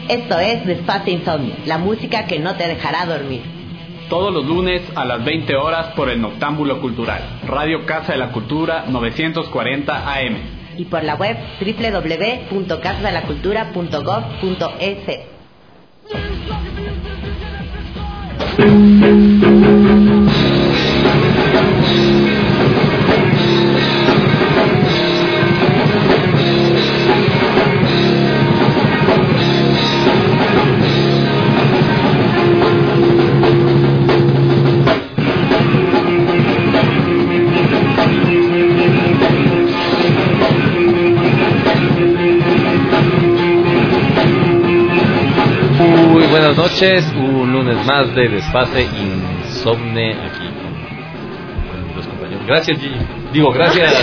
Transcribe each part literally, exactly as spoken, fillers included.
Esto es Desfase Insomnio, la música que no te dejará dormir. Todos los lunes a las veinte horas por el Noctámbulo Cultural, Radio Casa de la Cultura novecientos cuarenta A M. Y por la web doble u doble u doble u punto casa de la cultura punto gob punto es. Buenas noches, un lunes más de Desfase Insomne aquí con los compañeros. Gracias, Gigi. Digo, gracias.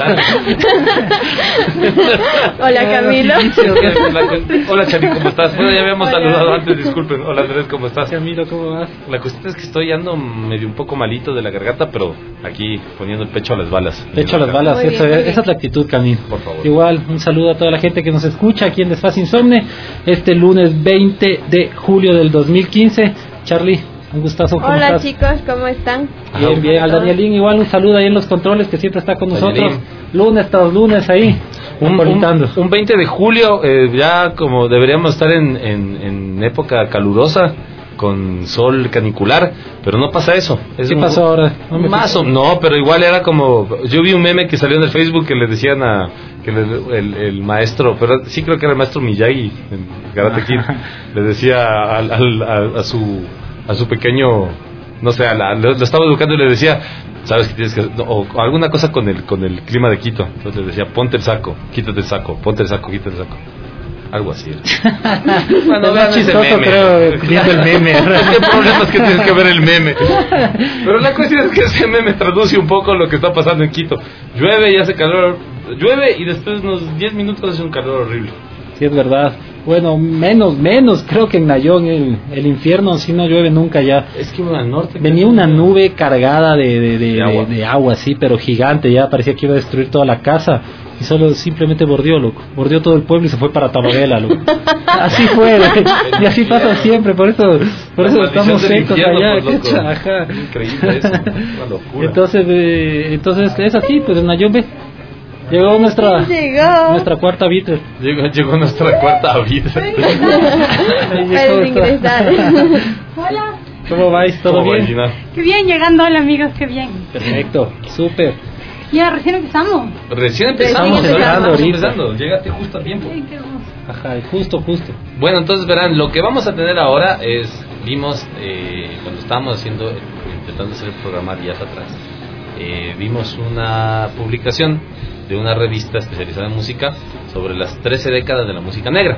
Hola, Camilo. Hola, Chani, ¿cómo estás? Bueno, ya habíamos Hola. saludado antes, disculpen. Hola, Andrés, ¿cómo estás? Camilo, ¿cómo vas? La cuestión es que estoy ando medio un poco malito de la garganta, pero aquí poniendo el pecho a las balas. Pecho a las balas, bien, eso, esa es la actitud, Camilo. Por favor. Igual, un saludo a toda la gente que nos escucha aquí en Desfase Insomne, este lunes veinte de julio del dos mil quince. Charlie, un gustazo. ¿Cómo Hola estás? chicos, ¿cómo están? Bien, bien. Al Danielín igual un saludo ahí en los controles que siempre está con nosotros. Danielín. Lunes tras lunes ahí. Un, un, un veinte de julio, eh, ya como deberíamos estar en, en, en época calurosa, con sol canicular, pero no pasa eso. Es ¿Qué un, pasó ahora? No, más o, no, pero igual era como, yo vi un meme que salió en el Facebook que le decían a que le, el, el maestro, pero sí creo que era el maestro Miyagi en Karate Kid, le decía al, al, a, a su a su pequeño, no sé, a la, lo, lo estaba educando y le decía, sabes que tienes que, no, o alguna cosa con el con el clima de Quito. Entonces le decía, ponte el saco, quítate el saco, ponte el saco, quítate el saco. Algo así. Bueno, es chistoso, creo, viendo el meme. ¿Qué problema es que tienes que ver el meme? Pero la cuestión es que ese meme traduce un poco lo que está pasando en Quito. Llueve y hace calor, llueve y después unos diez minutos hace un calor horrible. Sí, es verdad. Bueno, menos, menos, creo que en Nayón el, el infierno si no llueve nunca ya. Es que al norte venía una nube cargada de, de, de, de, agua. De, de agua, sí, pero gigante, ya parecía que iba a destruir toda la casa. Y solo simplemente bordeó, loco. Bordeó todo el pueblo y se fue para Tababela, loco. Así fue, y así pasa siempre, por eso por eso estamos secos allá. Pues, Ajá. Increíble eso, una locura. Entonces, eh, entonces es así, pues en Nayón ve. Llegó nuestra llegó. nuestra cuarta vida. Llegó, llegó nuestra cuarta vida. Al ingresar. Hola. ¿Cómo vais? ¿Todo bien? Gina? Qué bien, llegando. Hola amigos, qué bien. Perfecto, súper. Ya, recién empezamos. Recién empezamos. Estamos empezando ahorita. Empezando. Llegaste justo a tiempo. Sí, qué hermoso. Ajá, justo, justo. Bueno, entonces verán, lo que vamos a tener ahora es, vimos, eh, cuando estábamos haciendo, intentando hacer el programa días atrás, eh, vimos una publicación de una revista especializada en música sobre las trece décadas de la música negra,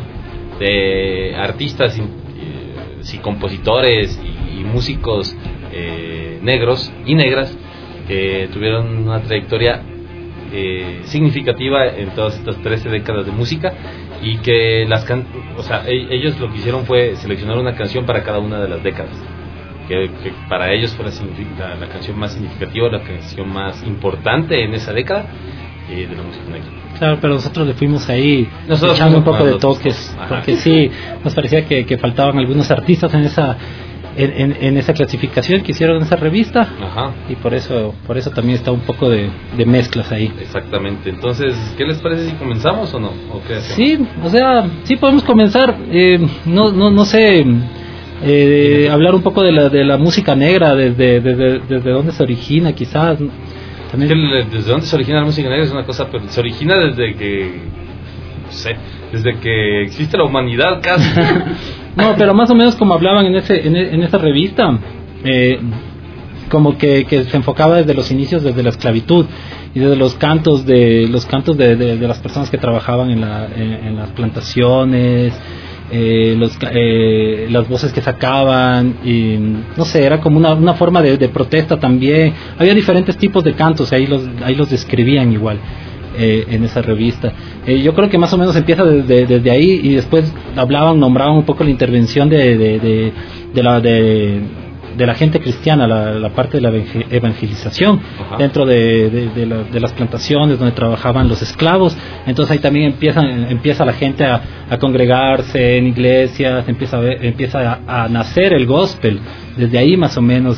de artistas y, y compositores y, y músicos eh, negros y negras que tuvieron una trayectoria eh, significativa en todas estas trece décadas de música y que las can- o sea, e- ellos lo que hicieron fue seleccionar una canción para cada una de las décadas. Que, que para ellos fue la, la, la canción más significativa, la canción más importante en esa década eh, de la música negra. Claro, pero nosotros le fuimos ahí nosotros echando un poco de nosotros, toques, ajá, porque sí, nos parecía que, que faltaban algunos artistas en esa en, en, en esa clasificación que hicieron en esa revista. Ajá. Y por eso por eso también está un poco de, de mezclas ahí. Exactamente. Entonces, ¿qué les parece si comenzamos o no? ¿O qué hacemos? Sí, o sea, sí podemos comenzar. Eh, no, no, no sé. Eh, hablar un poco de la de la música negra, desde desde, desde dónde se origina, quizás. También. Desde dónde se origina la música negra es una cosa, pero se origina desde que, no sé, desde que existe la humanidad casi. No, pero más o menos como hablaban en ese en, en esa revista, eh, como que, que se enfocaba desde los inicios, desde la esclavitud y desde los cantos de los cantos de, de, de las personas que trabajaban en la en, en las plantaciones. Eh, los, eh, las voces que sacaban y no sé, era como una, una forma de, de protesta también. Había diferentes tipos de cantos, ahí los, ahí los describían igual eh, en esa revista. Eh, yo creo que más o menos empieza desde, desde ahí y después hablaban, nombraban un poco la intervención de, de, de, de la de de la gente cristiana, la, la parte de la evangelización. Ajá. Dentro de, de, de, la, de las plantaciones donde trabajaban los esclavos. Entonces ahí también empiezan, empieza la gente a, a congregarse en iglesias, empieza a, ver, empieza a, a nacer el gospel. Desde ahí más o menos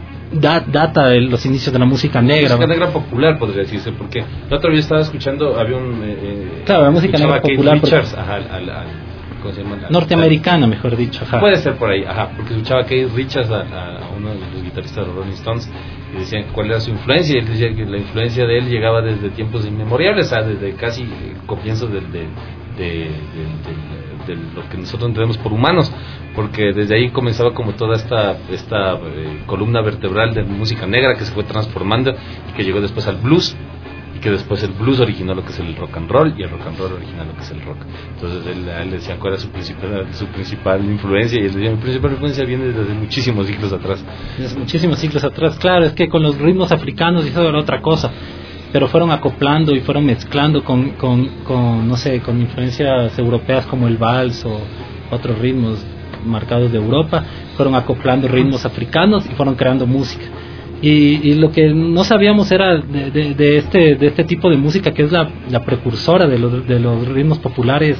da, data de los inicios de la música negra. Música negra popular, podría decirse, porque la otra vez estaba escuchando, había un... Eh, claro, la música negra popular. Richards, ajá, al, al, al, ¿cómo se llama? Norteamericana, mejor dicho. Ajá. Puede ser por ahí, ajá, porque escuchaba a Keith Richards, a, a uno de los guitarristas de los Rolling Stones, y decían cuál era su influencia, y él decía que la influencia de él llegaba desde tiempos inmemoriales, o sea, desde casi comienzos del... De, de, de, de, de lo que nosotros entendemos por humanos, porque desde ahí comenzaba como toda esta esta eh, columna vertebral de música negra que se fue transformando y que llegó después al blues, y que después el blues originó lo que es el rock and roll, y el rock and roll originó lo que es el rock. Entonces él, a él le decían cuál era su principal, su principal influencia, y él decía: mi principal influencia viene desde muchísimos siglos atrás. Desde muchísimos siglos atrás, claro, es que con los ritmos africanos eso era otra cosa, pero fueron acoplando y fueron mezclando con, con, con, no sé, con influencias europeas como el vals o otros ritmos marcados de Europa, fueron acoplando ritmos africanos y fueron creando música. Y, y lo que no sabíamos era de, de, de, este, de este tipo de música, que es la, la precursora de los, de los ritmos populares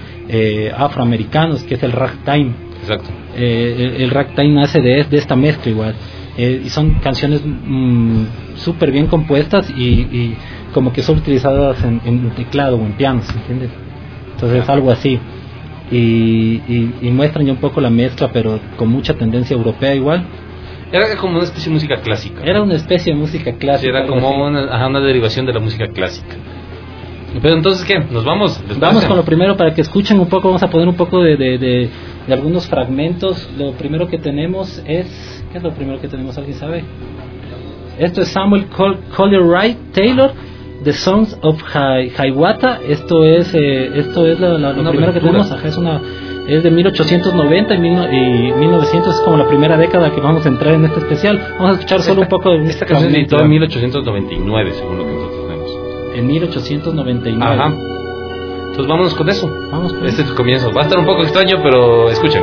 eh, afroamericanos, que es el ragtime. Exacto. Eh, el, el ragtime nace de, de esta mezcla igual. Eh, y son canciones mmm, súper bien compuestas y, y como que son utilizadas en, en teclado o en piano, ¿entiendes? Entonces es algo así. Y, y, y muestran ya un poco la mezcla, pero con mucha tendencia europea igual. Era como una especie de música clásica. Era una especie de música clásica. Sí, era como una, ajá, una derivación de la música clásica. Pero entonces, ¿qué? ¿Nos vamos? Vamos con lo primero para que escuchen un poco. Vamos a poner un poco de, de, de, de algunos fragmentos. Lo primero que tenemos es... ¿Qué es lo primero que tenemos? ¿Alguien sabe? Esto es Samuel Col- Collier Taylor, The Songs of Hi- Hiawatha. Esto es eh, esto es la, la, lo primero que tenemos. Ajá, es una es de mil ochocientos noventa y, mil, y mil novecientos, es como la primera década que vamos a entrar en este especial. Vamos a escuchar solo un poco de esta canción se editó en mil ochocientos noventa y nueve, según lo que nosotros tenemos. En mil ochocientos noventa y nueve. Ajá. Entonces vámonos con eso. Vamos con este eso. es el comienzo. Va a estar un poco extraño, pero escuchen.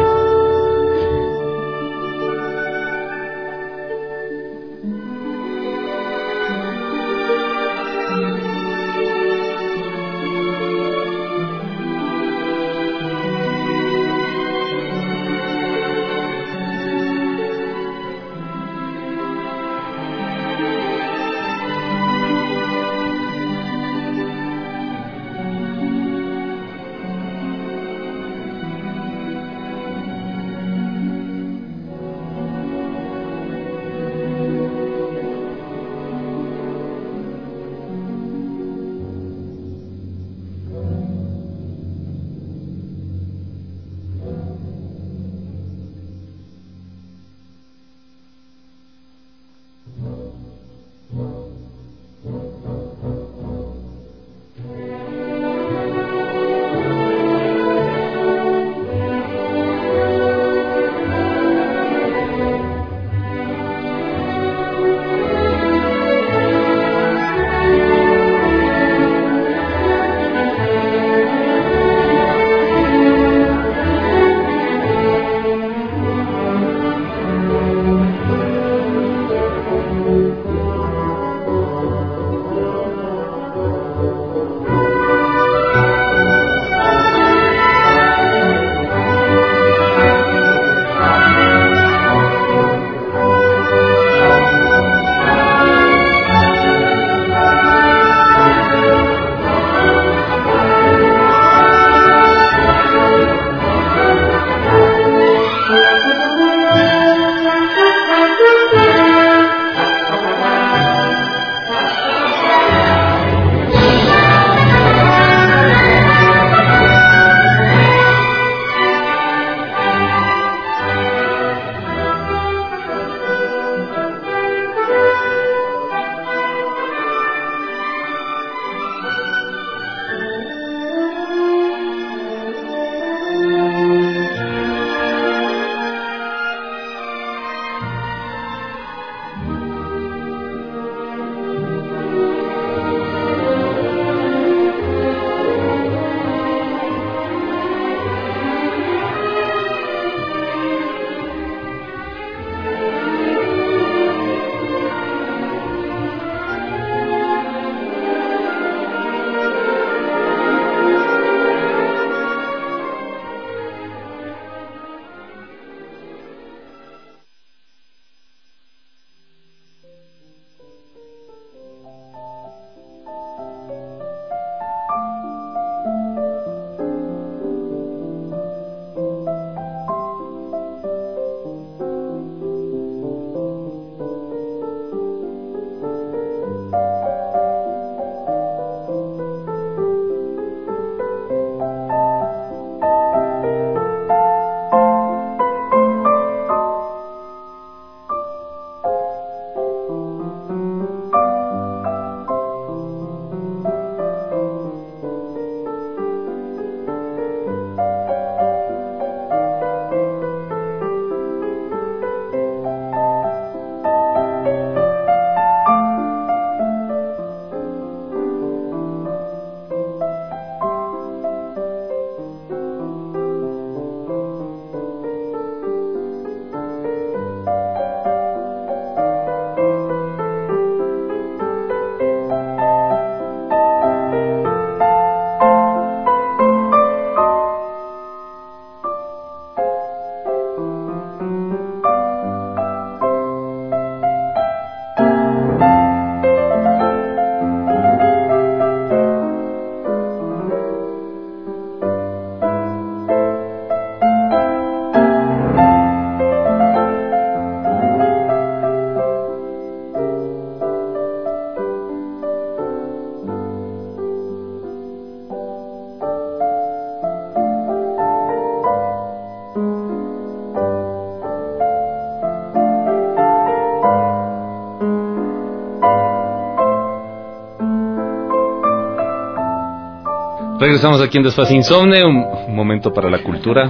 Regresamos aquí en Desfase Insomne, un, un momento para la cultura.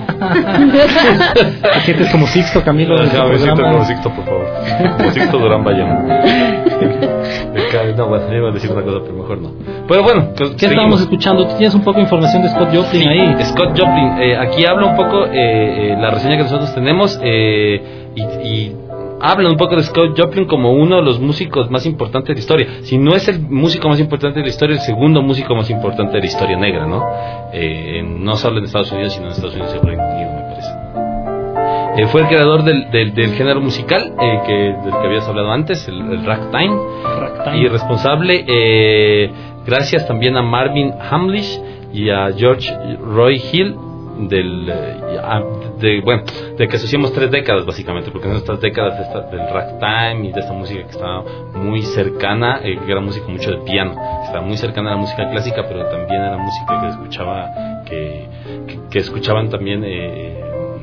Te sientes como Sixto, Camilo. No, no, me siento como Sixto, por favor. Como Sixto Durán Bayón. No, bueno, iba a decir una cosa, pero mejor no. Pero bueno, pues ¿qué estábamos escuchando? Tú tienes un poco de información de Scott Joplin sí, ahí. Scott Joplin, eh, aquí habla un poco eh, eh, la reseña que nosotros tenemos eh, y, y habla un poco de Scott Joplin como uno de los músicos más importantes de la historia. Si no es el músico más importante de la historia, el segundo músico más importante de la historia negra, ¿no? Eh, no solo en Estados Unidos, sino en Estados Unidos y el Reino Unido, me parece. Eh, fue el creador del, del, del género musical eh, que, del que habías hablado antes, el, el ragtime, ragtime, y responsable, eh, gracias también a Marvin Hamlish y a George Roy Hill, del, de, bueno, de que asociamos tres décadas básicamente, porque son estas décadas de esta, del ragtime y de esta música que estaba muy cercana, eh, que era música mucho de piano, estaba muy cercana a la música clásica, pero también era música que escuchaba, que, que, que escuchaban también eh,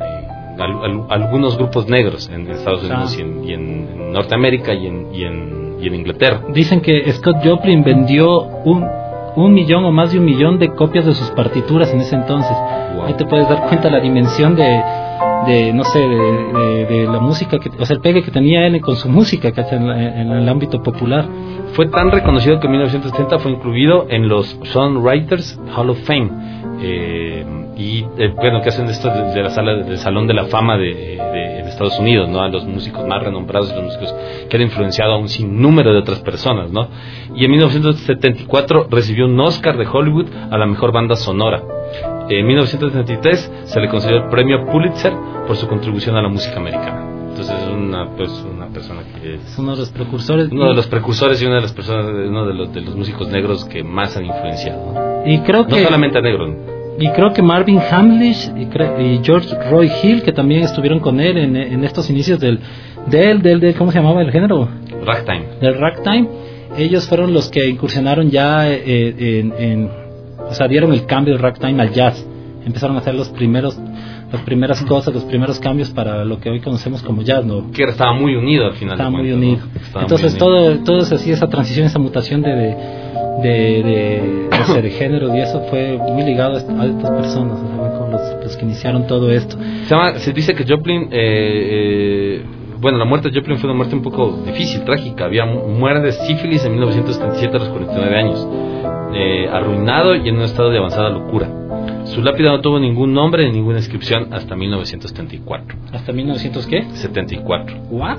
Al, al, algunos grupos negros en Estados Unidos ah. y, en, y en Norteamérica y en, y, en, y en Inglaterra. Dicen que Scott Joplin vendió un, un millón o más de un millón de copias de sus partituras en ese entonces. Wow. Ahí te puedes dar cuenta la dimensión de, de no sé, de, de, de la música, que, o sea, el pegue que tenía él con su música, que en, en el ámbito popular. Fue tan reconocido que en mil novecientos setenta fue incluido en los Songwriters Hall of Fame. Eh, y eh, bueno, que hacen esto de, de la sala del Salón de la Fama de, de, de Estados Unidos, ¿no? A los músicos más renombrados, los músicos que han influenciado a un sinnúmero de otras personas, ¿no? Y en mil novecientos setenta y cuatro recibió un Oscar de Hollywood a la mejor banda sonora. En mil novecientos setenta y tres se le concedió el premio Pulitzer por su contribución a la música americana. Entonces es una, pues, una persona que es uno de los precursores, uno de los precursores y una de las personas, uno de los de los músicos negros que más han influenciado, ¿no? Y creo que no solamente a negros. Y creo que Marvin Hamlish y, cre- y George Roy Hill, que también estuvieron con él en, en estos inicios del, del, del, del, ¿cómo se llamaba el género? Ragtime. Del ragtime. Ellos fueron los que incursionaron ya eh, en, en, o sea, dieron el cambio del ragtime al jazz. Empezaron a hacer los primeros, las primeras cosas, los primeros cambios para lo que hoy conocemos como jazz, ¿no? Que estaba muy unido al final. Estaba muy cuentas, unido. ¿no? Estaba Entonces muy unido. todo, todo es así, esa transición, esa mutación de, de De, de, de, de, de género y eso fue muy ligado a estas personas, ¿saben? Con los, los que iniciaron todo esto. Se, llama, se dice que Joplin, eh, eh, bueno, la muerte de Joplin fue una muerte un poco difícil, trágica. Había muerte de sífilis en mil novecientos setenta y siete a los cuarenta y nueve años, eh, arruinado y en un estado de avanzada locura. Su lápida no tuvo ningún nombre ni ninguna inscripción hasta mil novecientos setenta y cuatro. ¿Hasta mil novecientos qué? setenta y cuatro. ¿What?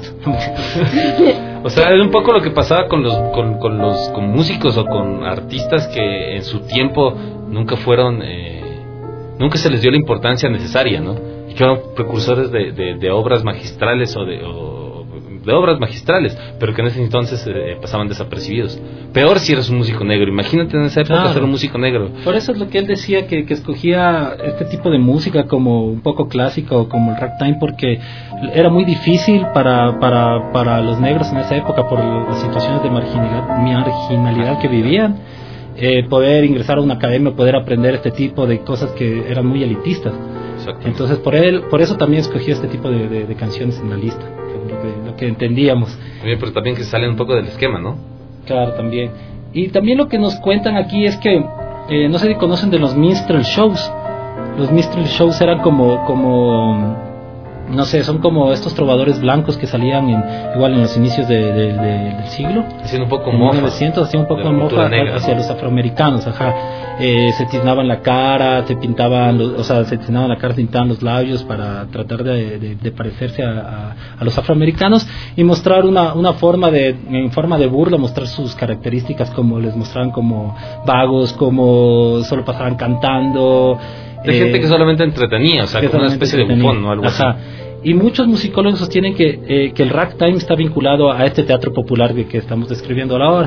O sea, es un poco lo que pasaba con los con, con los con músicos o con artistas que en su tiempo nunca fueron eh, nunca se les dio la importancia necesaria, ¿no? Y que eran precursores de, de, de obras magistrales o de o de obras magistrales, pero que en ese entonces eh, pasaban desapercibidos. Peor si eres un músico negro. Imagínate en esa época claro. ser un músico negro. Por eso es lo que él decía, que, que escogía este tipo de música como un poco clásico, como el ragtime, porque era muy difícil para, para, para los negros en esa época por las situaciones de marginalidad, marginalidad que vivían, eh, poder ingresar a una academia, poder aprender este tipo de cosas que eran muy elitistas. Entonces por él, por eso también escogí este tipo de, de, de canciones en la lista, lo que, lo que entendíamos. También, pero también que salen un poco del esquema, ¿no? Claro, también. Y también lo que nos cuentan aquí es que eh, no sé si conocen de los minstrel shows. Los minstrel shows eran como como no sé, son como estos trovadores blancos que salían en, igual en los inicios de, de, de, del siglo, haciendo un poco en mofa, mil novecientos, hacían un poco de mofa negra, hacia ¿no? los afroamericanos, ajá. Eh, se tiznaban la cara, se pintaban los, o sea, se tiznaban la cara, se pintaban los labios para tratar de, de, de parecerse a, a, a los afroamericanos y mostrar una, una forma de, en forma de burla, mostrar sus características, como les mostraban como vagos, como solo pasaban cantando. De eh, gente que solamente entretenía, o sea, como una especie de bufón, ¿no? Algo ajá. así. Y muchos musicólogos sostienen que, eh, que el ragtime está vinculado a este teatro popular que, que estamos describiendo ahora,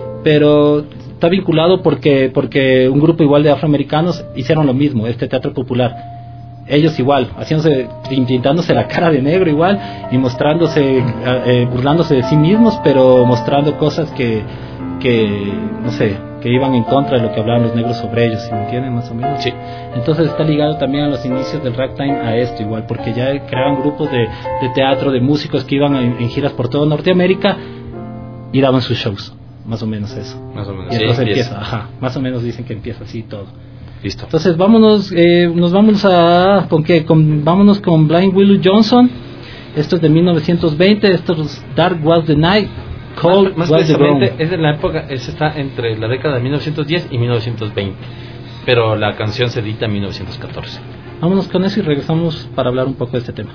pero está vinculado porque porque un grupo igual de afroamericanos hicieron lo mismo, este teatro popular. Ellos igual, haciéndose, pintándose la cara de negro igual y mostrándose, eh, burlándose de sí mismos, pero mostrando cosas que, que no sé, que iban en contra de lo que hablaban los negros sobre ellos, ¿sí me entienden más o menos? Sí. Entonces está ligado también a los inicios del ragtime a esto igual, porque ya creaban grupos de, de teatro, de músicos que iban en, en giras por toda Norteamérica y daban sus shows, más o menos eso. Más o menos. Y entonces sí, empieza, ajá, más o menos dicen que empieza así todo. Listo. Entonces vámonos, eh, nos vamos a, ¿con qué? Con, vámonos con Blind Willie Johnson. Esto es de mil novecientos veinte, esto es Dark Was the Night, Cold Más, más Was the Ground. precisamente es de la época, es, está entre la década de mil novecientos diez y mil novecientos veinte, pero la canción se edita en mil novecientos catorce. Vámonos con eso y regresamos para hablar un poco de este tema.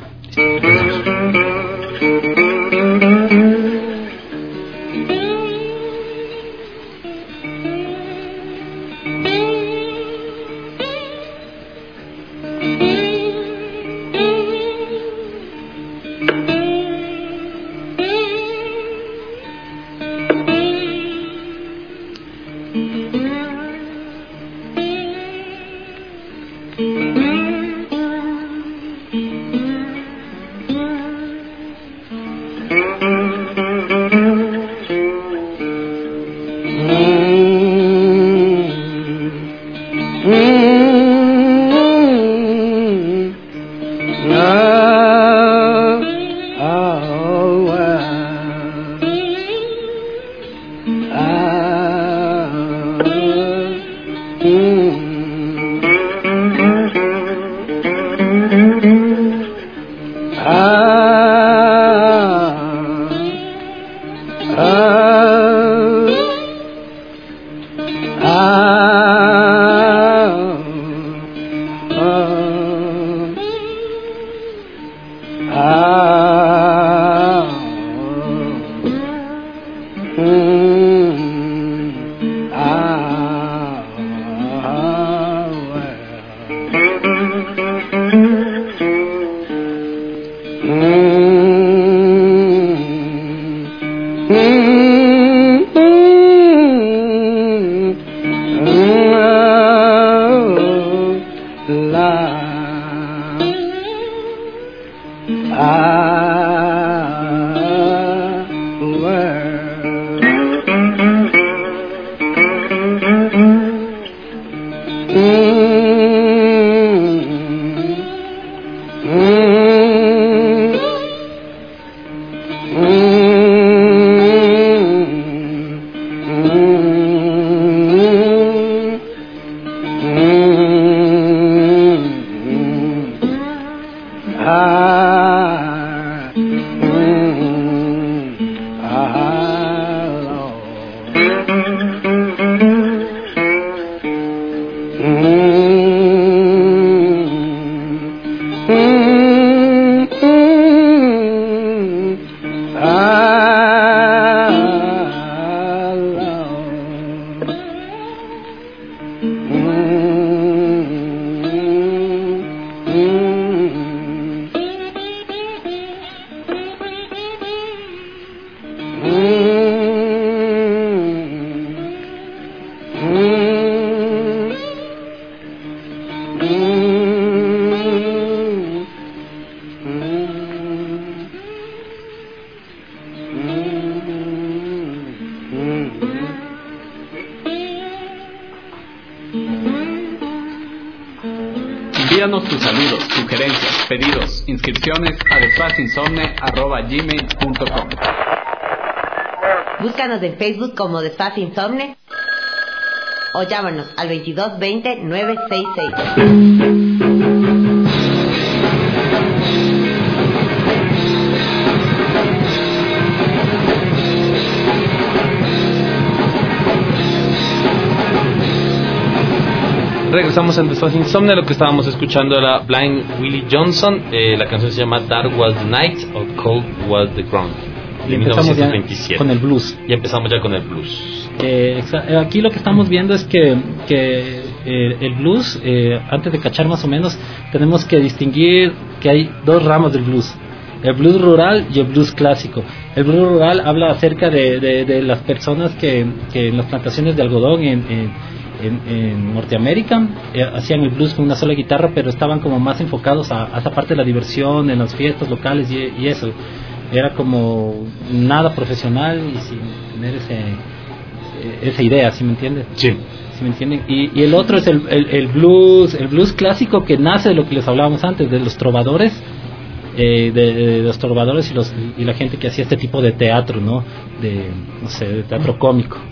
Envíanos tus saludos, sugerencias, pedidos, inscripciones a despacinsomne arroba gmail punto com. Búscanos en Facebook como Despacio Insomne o llámanos al veintidós veinte nueve sesenta y seis. Regresamos en Despacio Insomne. Lo que estábamos escuchando era Blind Willie Johnson. Eh, la canción se llama Dark Was the Night o Cold Was the Ground. Y empezamos ya con el blues. Y empezamos ya con el blues. Eh, aquí lo que estamos viendo es que, que eh, el blues, eh, antes de cachar más o menos, tenemos que distinguir que hay dos ramas del blues. El blues rural y el blues clásico. El blues rural habla acerca de, de, de las personas que, que en las plantaciones de algodón en, en En, en Norteamérica eh, hacían el blues con una sola guitarra, pero estaban como más enfocados a, a esa parte de la diversión, en las fiestas locales y, y eso. Era como nada profesional y sin tener ese, eh, esa idea, ¿sí me entiendes? Sí. ¿Sí me entienden? Y, y el otro es el, el, el blues, el blues clásico, que nace de lo que les hablábamos antes, de los trovadores, eh, de, de los trovadores y, los, y la gente que hacía este tipo de teatro, ¿no? De, no sé, de teatro cómico.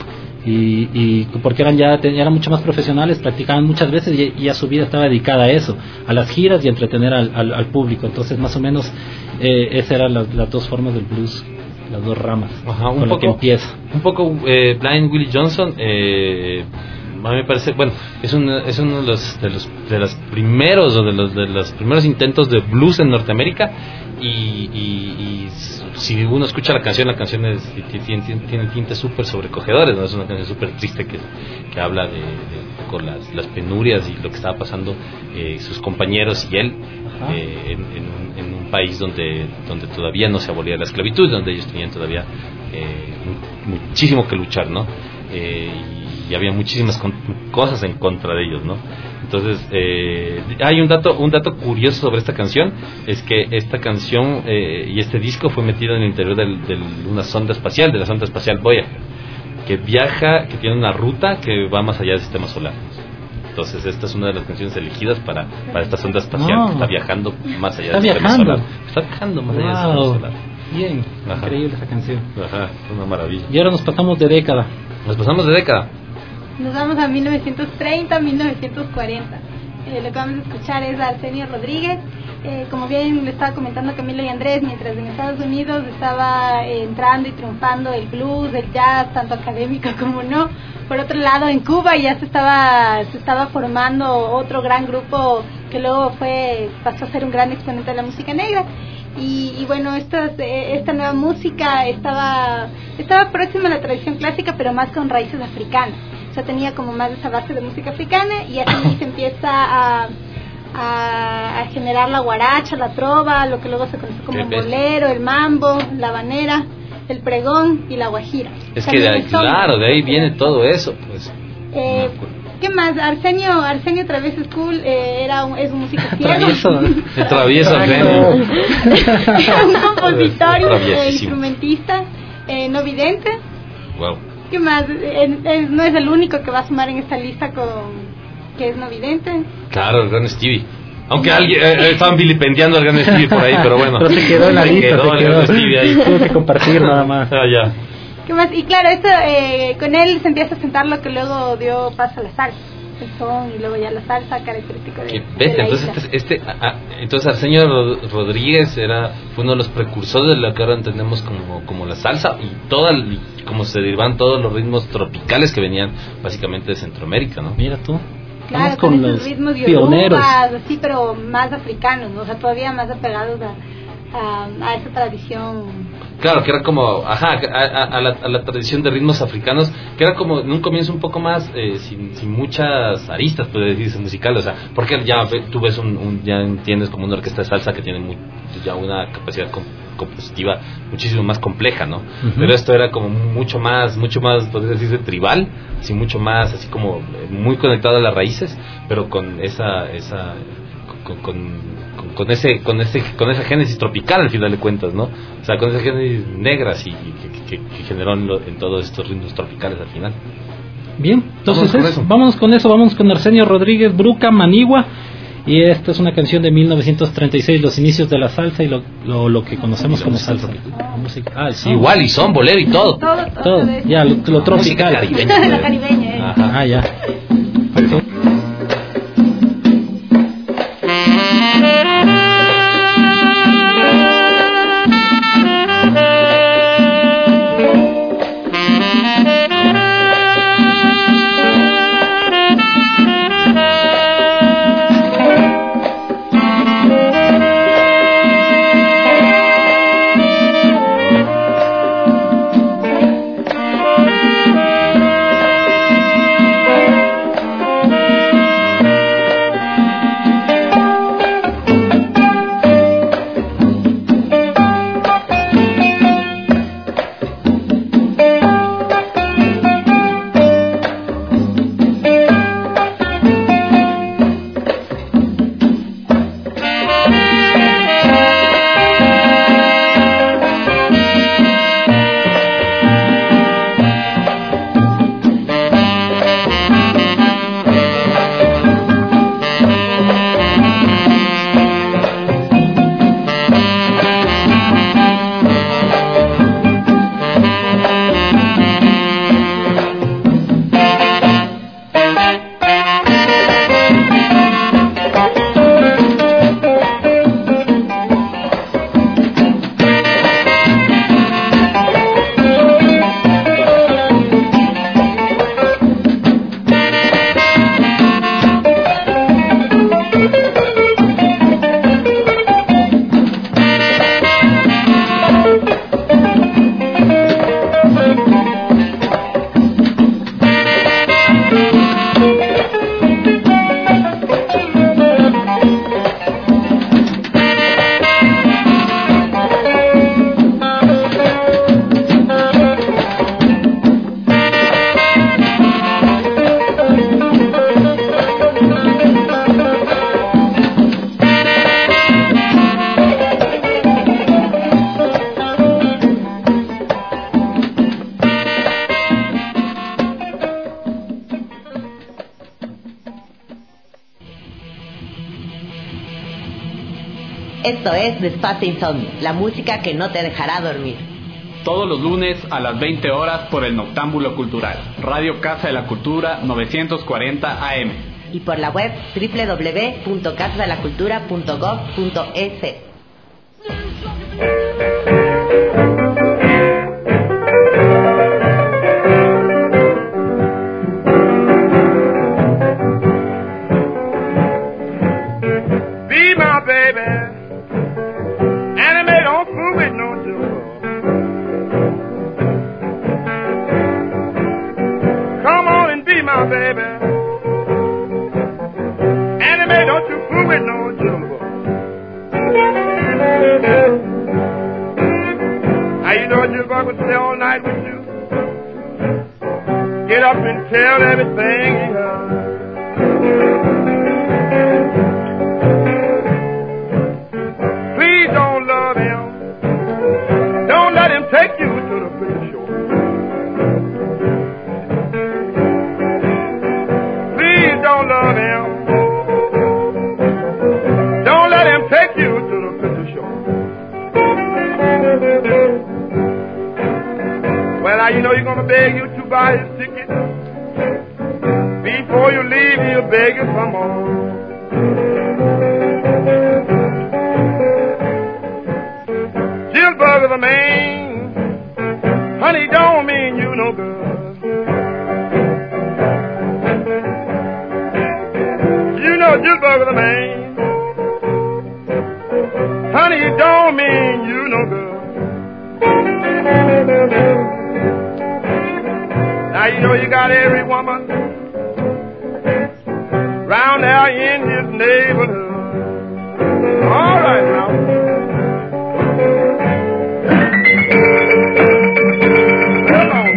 y, y porque eran ya, ya eran mucho más profesionales, practicaban muchas veces y, y ya su vida estaba dedicada a eso, a las giras y a entretener al, al, al público. Entonces más o menos eh, esas eran las, las dos formas del blues, las dos ramas. Ajá, un con poco, lo que empieza. Un poco eh, Blind Willie Johnson, eh, a mí me parece, bueno, es, un, es uno de los, de los de los primeros o de los de los primeros intentos de blues en Norteamérica, y, y, y si uno escucha la canción, la canción es, tiene, tiene, tiene tintes súper sobrecogedores, ¿no? Es una canción súper triste que, que habla de, de un poco las, las penurias y lo que estaba pasando eh, sus compañeros y él eh, en, en, en un país donde, donde todavía no se abolía la esclavitud, donde ellos tenían todavía eh, muchísimo que luchar, ¿no? Eh, y, y había muchísimas con, cosas en contra de ellos, ¿no? Entonces, eh, hay un dato un dato curioso sobre esta canción, es que esta canción eh, y este disco fue metido en el interior de una sonda espacial, de la sonda espacial Voyager, que viaja, que tiene una ruta que va más allá del sistema solar. Entonces, esta es una de las canciones elegidas para, para esta sonda espacial, no. que está viajando más allá está del viajando. sistema solar. Está viajando más allá wow. del sistema solar. Bien, Ajá. increíble esa canción. Ajá, una maravilla. Y ahora nos pasamos de década. Nos pasamos de década. Nos vamos a mil novecientos treinta, mil novecientos cuarenta. Eh, lo que vamos a escuchar es a Arsenio Rodríguez. Eh, como bien le estaba comentando Camilo y Andrés, mientras en Estados Unidos estaba eh, entrando y triunfando el blues, el jazz, tanto académico como no. Por otro lado, en Cuba ya se estaba se estaba formando otro gran grupo que luego fue pasó a ser un gran exponente de la música negra. Y, y bueno, esta, esta nueva música estaba estaba próxima a la tradición clásica, pero más con raíces africanas. O sea, tenía como más esa base de música africana, y así se empieza a, a, a generar la guaracha, la trova, lo que luego se conoce como el bolero, el mambo, la habanera, el pregón y la guajira. Es que de ahí, claro, de ahí viene todo eso, pues. Eh, ¿Qué más? Arsenio, Arsenio Travieso School eh, era un, es un músico ciego. Travieso. El travieso Arsenio. Un compositor e instrumentista eh, no vidente. Wow. ¿Qué más? Eh, eh, no es el único que va a sumar en esta lista con que es no vidente. Claro, el gran Stevie. Aunque alguien eh, estaban vilipendiando al gran Stevie por ahí, pero bueno. Pero te quedó en la lista, quedó te el quedó. gran Stevie ahí. Tuve que compartir nada más. Ah, ya. ¿Qué más? Y claro, esto eh, con él se empieza a sentar lo que luego dio paso a la salsa, el son y luego ya la salsa característico de, Qué bestia. Entonces este, este a, entonces Arsenio Rodríguez era fue uno de los precursores de lo que ahora entendemos como como la salsa, y toda como se derivan todos los ritmos tropicales que venían básicamente de Centroamérica, ¿no? Mira tú. Claro, con, con esos ritmos pioneros, así, pero más africanos, ¿no? O sea, todavía más apegados a, a, a esa tradición. Claro, que era como, ajá, a, a, a, la, a la tradición de ritmos africanos, que era como en un comienzo un poco más, eh, sin, sin muchas aristas, puedes decirse, musical, o sea, porque ya tú ves un, un ya entiendes como una orquesta de salsa que tiene muy, ya una capacidad comp- compositiva muchísimo más compleja, ¿no? Uh-huh. Pero esto era como mucho más, mucho más, podría decirse, tribal, así mucho más, así como muy conectado a las raíces, pero con esa, esa, con, con con ese con ese con esa génesis tropical al final de cuentas, ¿no? O sea, con esa génesis negras y, y que, que, que generó en, lo, en todos estos ritmos tropicales al final. Bien, entonces vámonos con, es, vámonos con eso, vamos con Arsenio Rodríguez, Bruca Manigua, y esta es una canción de mil novecientos treinta y seis, los inicios de la salsa y lo lo, lo que conocemos como salsa. La música. Ah, sí, igual y son bolero y todo. Todo, todo, todo ya lo, lo tropical. Caribeña. La caribeña. Eh. Ajá, ah, ya. Thank you. Esto es Desfase Insomnio, la música que no te dejará dormir. Todos los lunes a las veinte horas por el Noctámbulo Cultural, Radio Casa de la Cultura novecientos cuarenta A M. Y por la web doble u doble u doble u punto casa de la cultura punto gov punto es. Be my baby, anime don't fool with no joke. Come on and be my baby, anime don't you fool with no joke. How you know Jukebox would stay all night with you? Get up and tell everything he heard. Please don't love him. Don't let him take you to the pretty shore. Please don't love him. Don't let him take you to the pretty shore. Well, now you know you're gonna beg you to buy his ticket. Before you leave, he'll beg you some more. Jillbug is a man, honey, don't mean you no good. You know Jillbug is a man, honey, don't mean you no good. Now you know you got every woman round there in his neighborhood. All right now. Come on,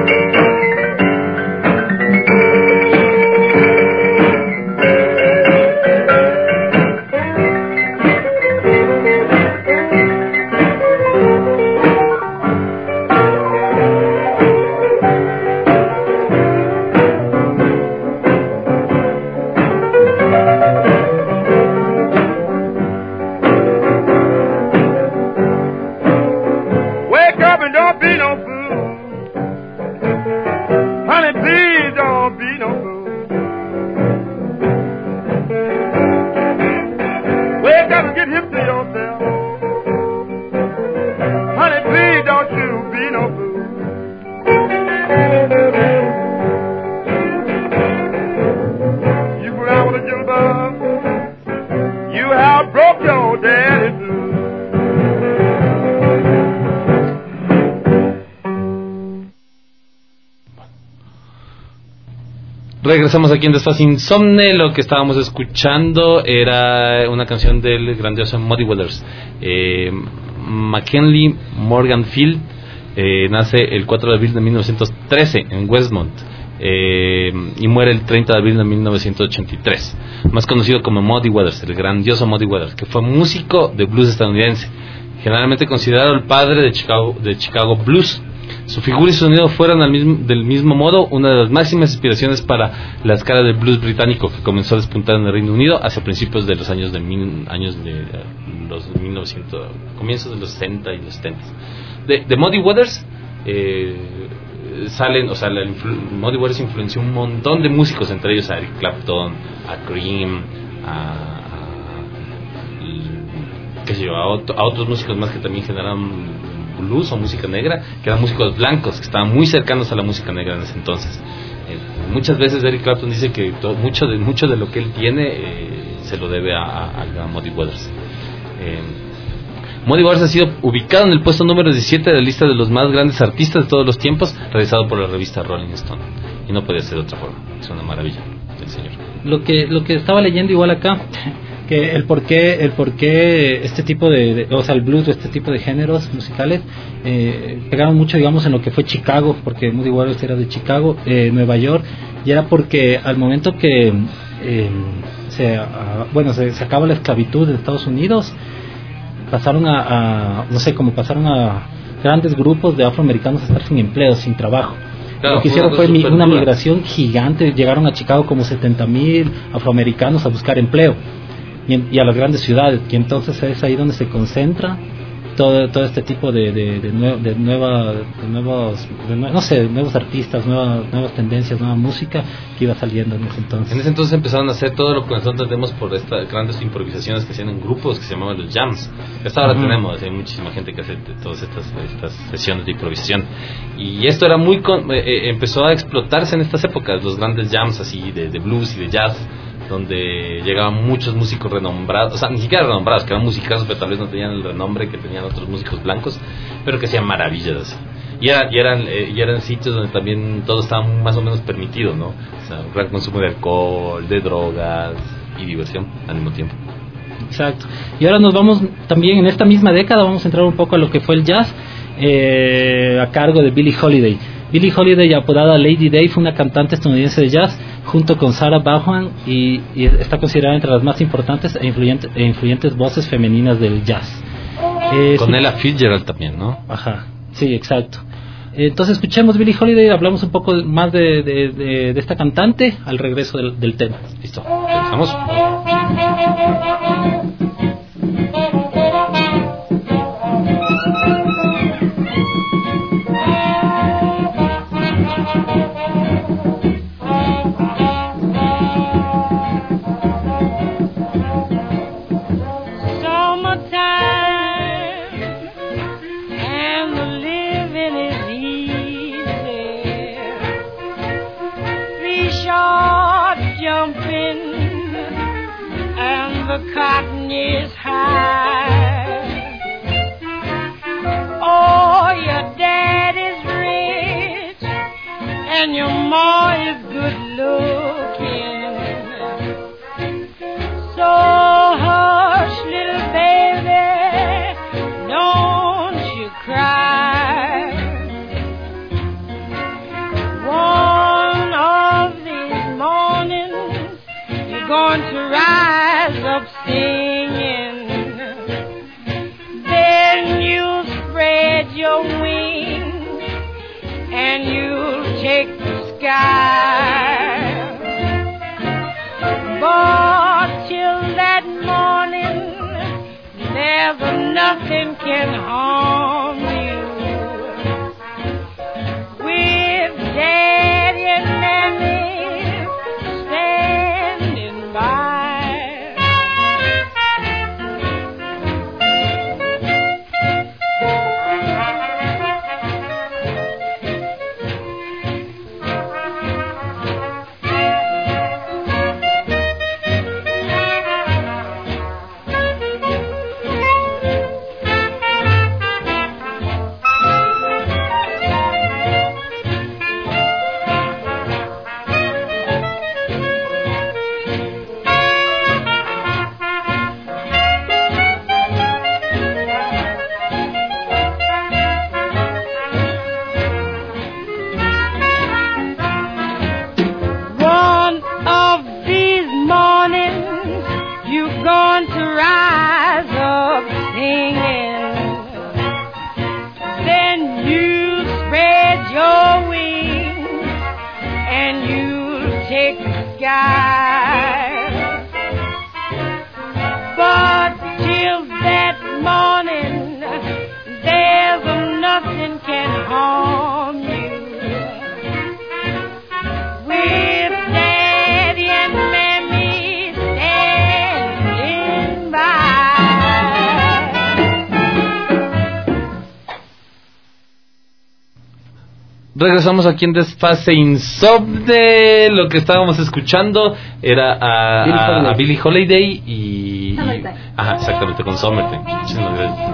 Regresamos aquí en Desfase Insomne. Lo que estábamos escuchando era una canción del grandioso Muddy Waters. eh, McKinley Morgan Field eh, nace el cuatro de abril de mil novecientos trece en Westmont eh, y muere el treinta de abril de mil novecientos ochenta y tres, más conocido como Muddy Waters, el grandioso Muddy Waters, que fue músico de blues estadounidense, generalmente considerado el padre de Chicago, de Chicago Blues. Su figura y su sonido fueron al mismo, del mismo modo una de las máximas inspiraciones para la escala del blues británico, que comenzó a despuntar en el Reino Unido hacia principios de los años de mil, años de los mil novecientos, comienzos de los sesenta y los setenta. De, de Muddy Waters eh, salen, o sea, la influ, Muddy Waters influenció un montón de músicos, entre ellos a Eric Clapton, a Cream, a, a qué sé yo, a, otro, a otros músicos más que también generaron blues o música negra, que eran músicos blancos que estaban muy cercanos a la música negra en ese entonces. Eh, muchas veces Eric Clapton dice que todo, mucho de mucho de lo que él tiene eh, se lo debe a, a, a Muddy Waters. Eh, Muddy Waters ha sido ubicado en el puesto número diecisiete de la lista de los más grandes artistas de todos los tiempos, realizado por la revista Rolling Stone, y no podía ser de otra forma. Es una maravilla el señor. Lo que lo que estaba leyendo igual acá, que el por qué el por qué este tipo de, de o sea, el blues o este tipo de géneros musicales eh, pegaron mucho, digamos, en lo que fue Chicago, porque Muddy Waters era de Chicago, eh, Nueva York, y era porque al momento que eh, se a, bueno se, se acaba la esclavitud en Estados Unidos, pasaron a, a no sé, como pasaron a grandes grupos de afroamericanos a estar sin empleo, sin trabajo. Claro, lo que hicieron fue mi, una migración gigante, llegaron a Chicago como setenta mil afroamericanos a buscar empleo. y, en, y a las grandes ciudades, y entonces es ahí donde se concentra todo todo este tipo de de, de, nue- de nueva de nuevos de nue- no sé nuevos artistas, nuevas nuevas tendencias, nueva música que iba saliendo en ese entonces. En ese entonces empezaron a hacer todo lo que nosotros tenemos por estas grandes improvisaciones que hacían en grupos que se llamaban los jams. Hasta ahora uh-huh. tenemos, hay muchísima gente que hace todas estas, estas sesiones de improvisación. Y esto era muy con, eh, empezó a explotarse en estas épocas, los grandes jams así de, de blues y de jazz, donde llegaban muchos músicos renombrados, o sea, ni siquiera renombrados, que eran musicazos, pero tal vez no tenían el renombre que tenían otros músicos blancos, pero que hacían maravillas así. Y, era, y, eran, eh, y eran sitios donde también todo estaba más o menos permitido, ¿no? O sea, un gran consumo de alcohol, de drogas y diversión al mismo tiempo. Exacto. Y ahora nos vamos también en esta misma década, vamos a entrar un poco a lo que fue el jazz, eh, a cargo de Billie Holiday. Billie Holiday, apodada Lady Day, fue una cantante estadounidense de jazz junto con Sarah Vaughan y, y está considerada entre las más importantes e influyentes, e influyentes voces femeninas del jazz. Eh, con Ella Fitzgerald también, ¿no? Ajá, sí, exacto. Entonces escuchemos Billie Holiday, hablamos un poco más de, de, de, de esta cantante al regreso del, del tema. Listo, empezamos. Cotton is high. Oh, your dad is rich and your ma is good looking. So hush, little baby, don't you cry. One of these mornings you're going to rise up singing, then you'll spread your wings and you'll take the sky. But till that morning, never nothing can harm you. With Daddy and Mammy standing by. Regresamos aquí en Desfase Insomne. Lo que estábamos escuchando era a Billie Holiday, a Billie Holiday y, y ajá, exactamente, con Summertime. Muchísimas gracias.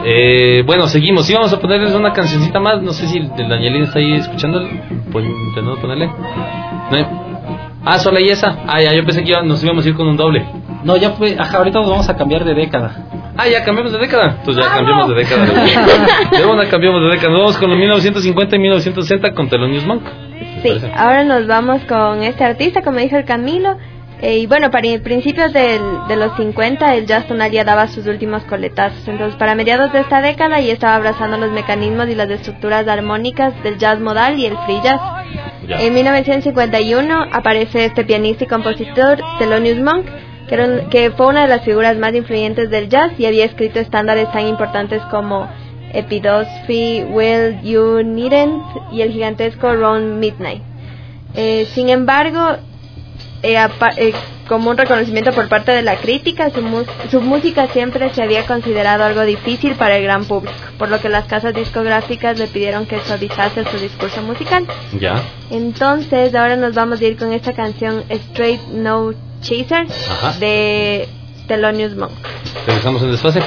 Eh, bueno, seguimos. Y vamos a ponerles una cancioncita más. No sé si el Danielín está ahí escuchando. ¿Pueden intentar ponerle? ¿No? Ah, solo hay esa. Ah, ya, yo pensé que iba, nos íbamos a ir con un doble. No, ya fue. Ajá, ahorita nos vamos a cambiar de década. Ah, ya cambiamos de década. Entonces ya cambiamos de década. De una cambiamos de década. Nos vamos con los mil novecientos cincuenta y mil novecientos sesenta con Thelonious Monk. Sí, ahora nos vamos con este artista, como dijo el Camilo. Eh, y bueno, para principios del, de los cincuenta, el jazz tonal ya daba sus últimos coletazos. Entonces, para mediados de esta década, ya estaba abrazando los mecanismos y las estructuras armónicas del jazz modal y el free jazz. Ya. En mil novecientos cincuenta y uno aparece este pianista y compositor, Thelonious Monk, que, era un, que fue una de las figuras más influyentes del jazz y había escrito estándares tan importantes como Epidosfi, Well You Needn't y el gigantesco Round Midnight. Eh, sin embargo, eh, apa- eh, como un reconocimiento por parte de la crítica, su, mus- su música siempre se había considerado algo difícil para el gran público, por lo que las casas discográficas le pidieron que suavizase su discurso musical. Ya. Entonces, ahora nos vamos a ir con esta canción Straight No Chaser Ajá. de Thelonious Monk. Regresamos en desfase.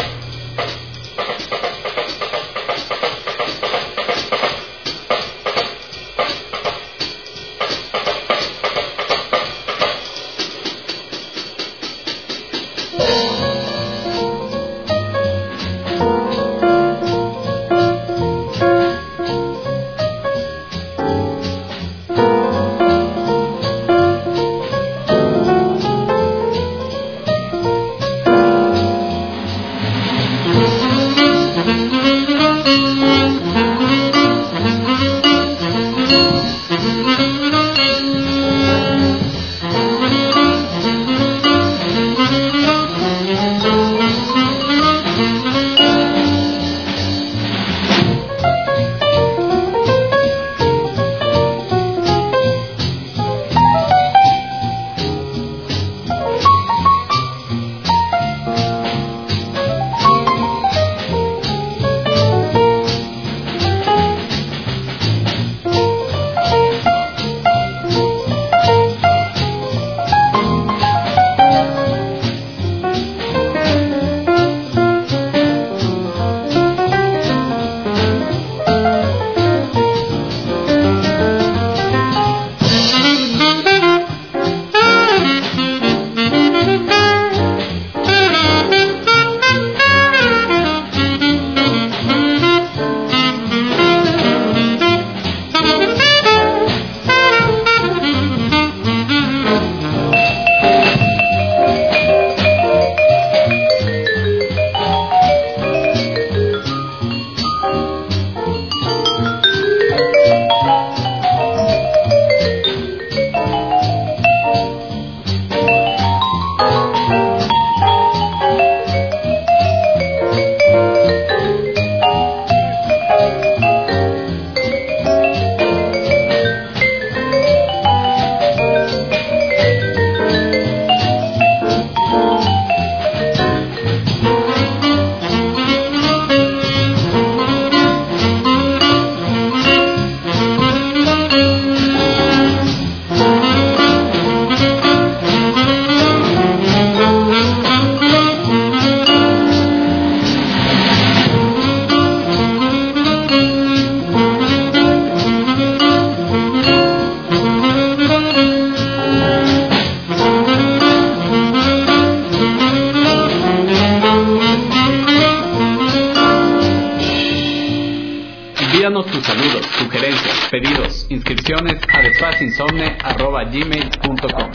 Envíanos tus saludos, sugerencias, pedidos, inscripciones a desfasinsomne arroba gmail punto com.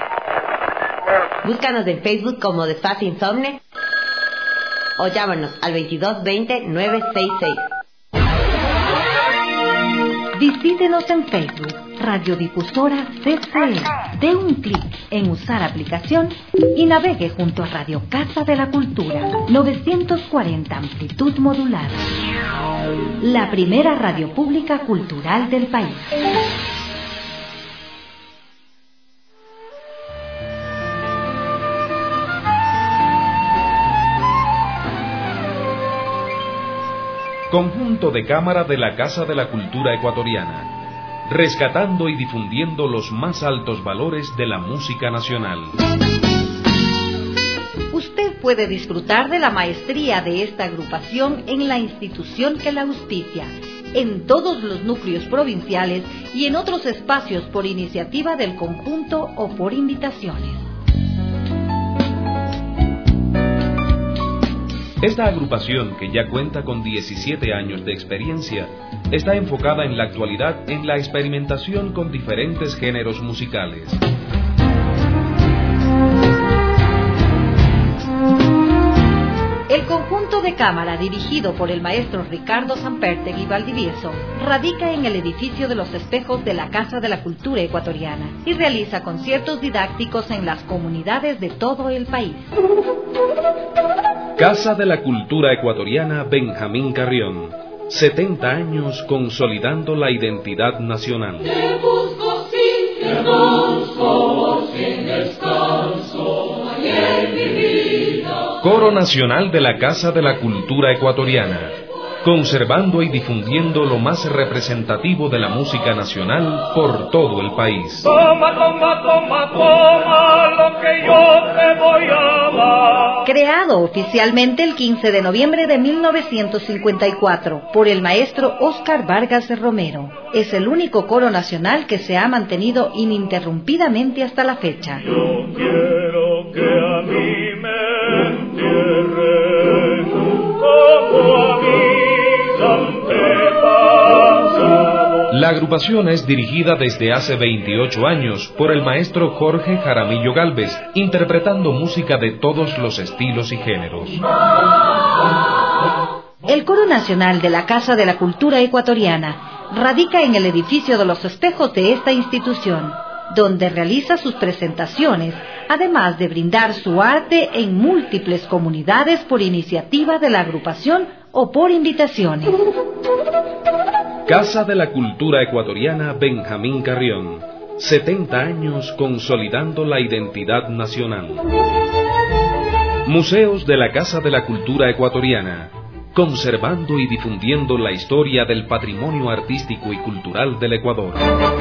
Búscanos en Facebook como Desfase Insomne o llámanos al veintidós veinte nueve sesenta y seis. Visítenos en Facebook, Radiodifusora C C E. Dé un clic en usar aplicación y navegue junto a Radio Casa de la Cultura, novecientos cuarenta amplitud modulada. La primera radio pública cultural del país. Conjunto de cámara de la Casa de la Cultura Ecuatoriana, rescatando y difundiendo los más altos valores de la música nacional. Usted puede disfrutar de la maestría de esta agrupación en la institución que la auspicia, en todos los núcleos provinciales y en otros espacios por iniciativa del conjunto o por invitaciones. Esta agrupación, que ya cuenta con diecisiete años de experiencia, está enfocada en la actualidad en la experimentación con diferentes géneros musicales. El conjunto de de cámara, dirigido por el maestro Ricardo Sampertegui Valdivieso, radica en el edificio de los espejos de la Casa de la Cultura Ecuatoriana y realiza conciertos didácticos en las comunidades de todo el país. Casa de la Cultura Ecuatoriana Benjamín Carrión. setenta años consolidando la identidad nacional. Te busco sin descanso, sin descanso, en mi vida. Coro Nacional de la Casa de la Cultura Ecuatoriana, conservando y difundiendo lo más representativo de la música nacional por todo el país. Toma, toma, toma, toma lo que yo te voy a dar. Creado oficialmente el quince de noviembre de mil novecientos cincuenta y cuatro por el maestro Óscar Vargas Romero, es el único coro nacional que se ha mantenido ininterrumpidamente hasta la fecha. Yo quiero que a mí me entierren como a mí. La agrupación es dirigida desde hace veintiocho años por el maestro Jorge Jaramillo Gálvez, interpretando música de todos los estilos y géneros. El Coro Nacional de la Casa de la Cultura Ecuatoriana radica en el edificio de los espejos de esta institución, donde realiza sus presentaciones, además de brindar su arte en múltiples comunidades por iniciativa de la agrupación o por invitaciones. Casa de la Cultura Ecuatoriana Benjamín Carrión. setenta años consolidando la identidad nacional. Museos de la Casa de la Cultura Ecuatoriana, conservando y difundiendo la historia del patrimonio artístico y cultural del Ecuador.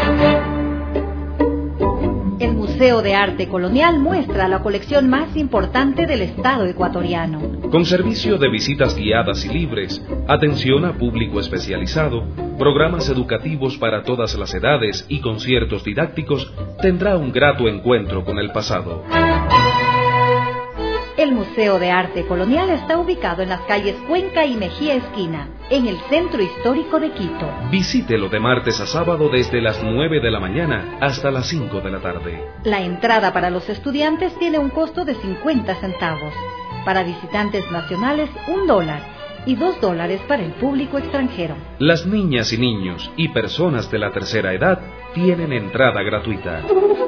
El Museo de Arte Colonial muestra la colección más importante del Estado ecuatoriano. Con servicio de visitas guiadas y libres, atención a público especializado, programas educativos para todas las edades y conciertos didácticos, tendrá un grato encuentro con el pasado. El Museo de Arte Colonial está ubicado en las calles Cuenca y Mejía Esquina, en el centro histórico de Quito. Visítelo de martes a sábado desde las nueve de la mañana hasta las cinco de la tarde. La entrada para los estudiantes tiene un costo de cincuenta centavos. Para visitantes nacionales, un dólar. Y dos dólares para el público extranjero. Las niñas y niños y personas de la tercera edad tienen entrada gratuita.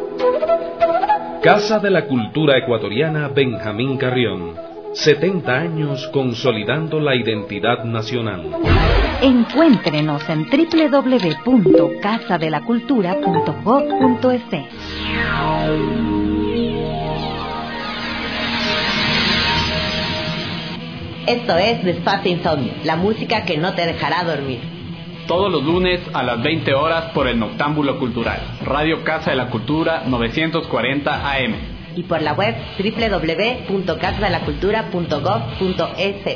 Casa de la Cultura Ecuatoriana Benjamín Carrión. setenta años consolidando la identidad nacional. Encuéntrenos en doble u doble u doble u punto casa de la cultura punto gob punto es. Esto es Desfase Insomnio, la música que no te dejará dormir. Todos los lunes a las veinte horas por el Noctámbulo Cultural, Radio Casa de la Cultura novecientos cuarenta A M. Y por la web doble u doble u doble u punto casa de la cultura punto gob punto es.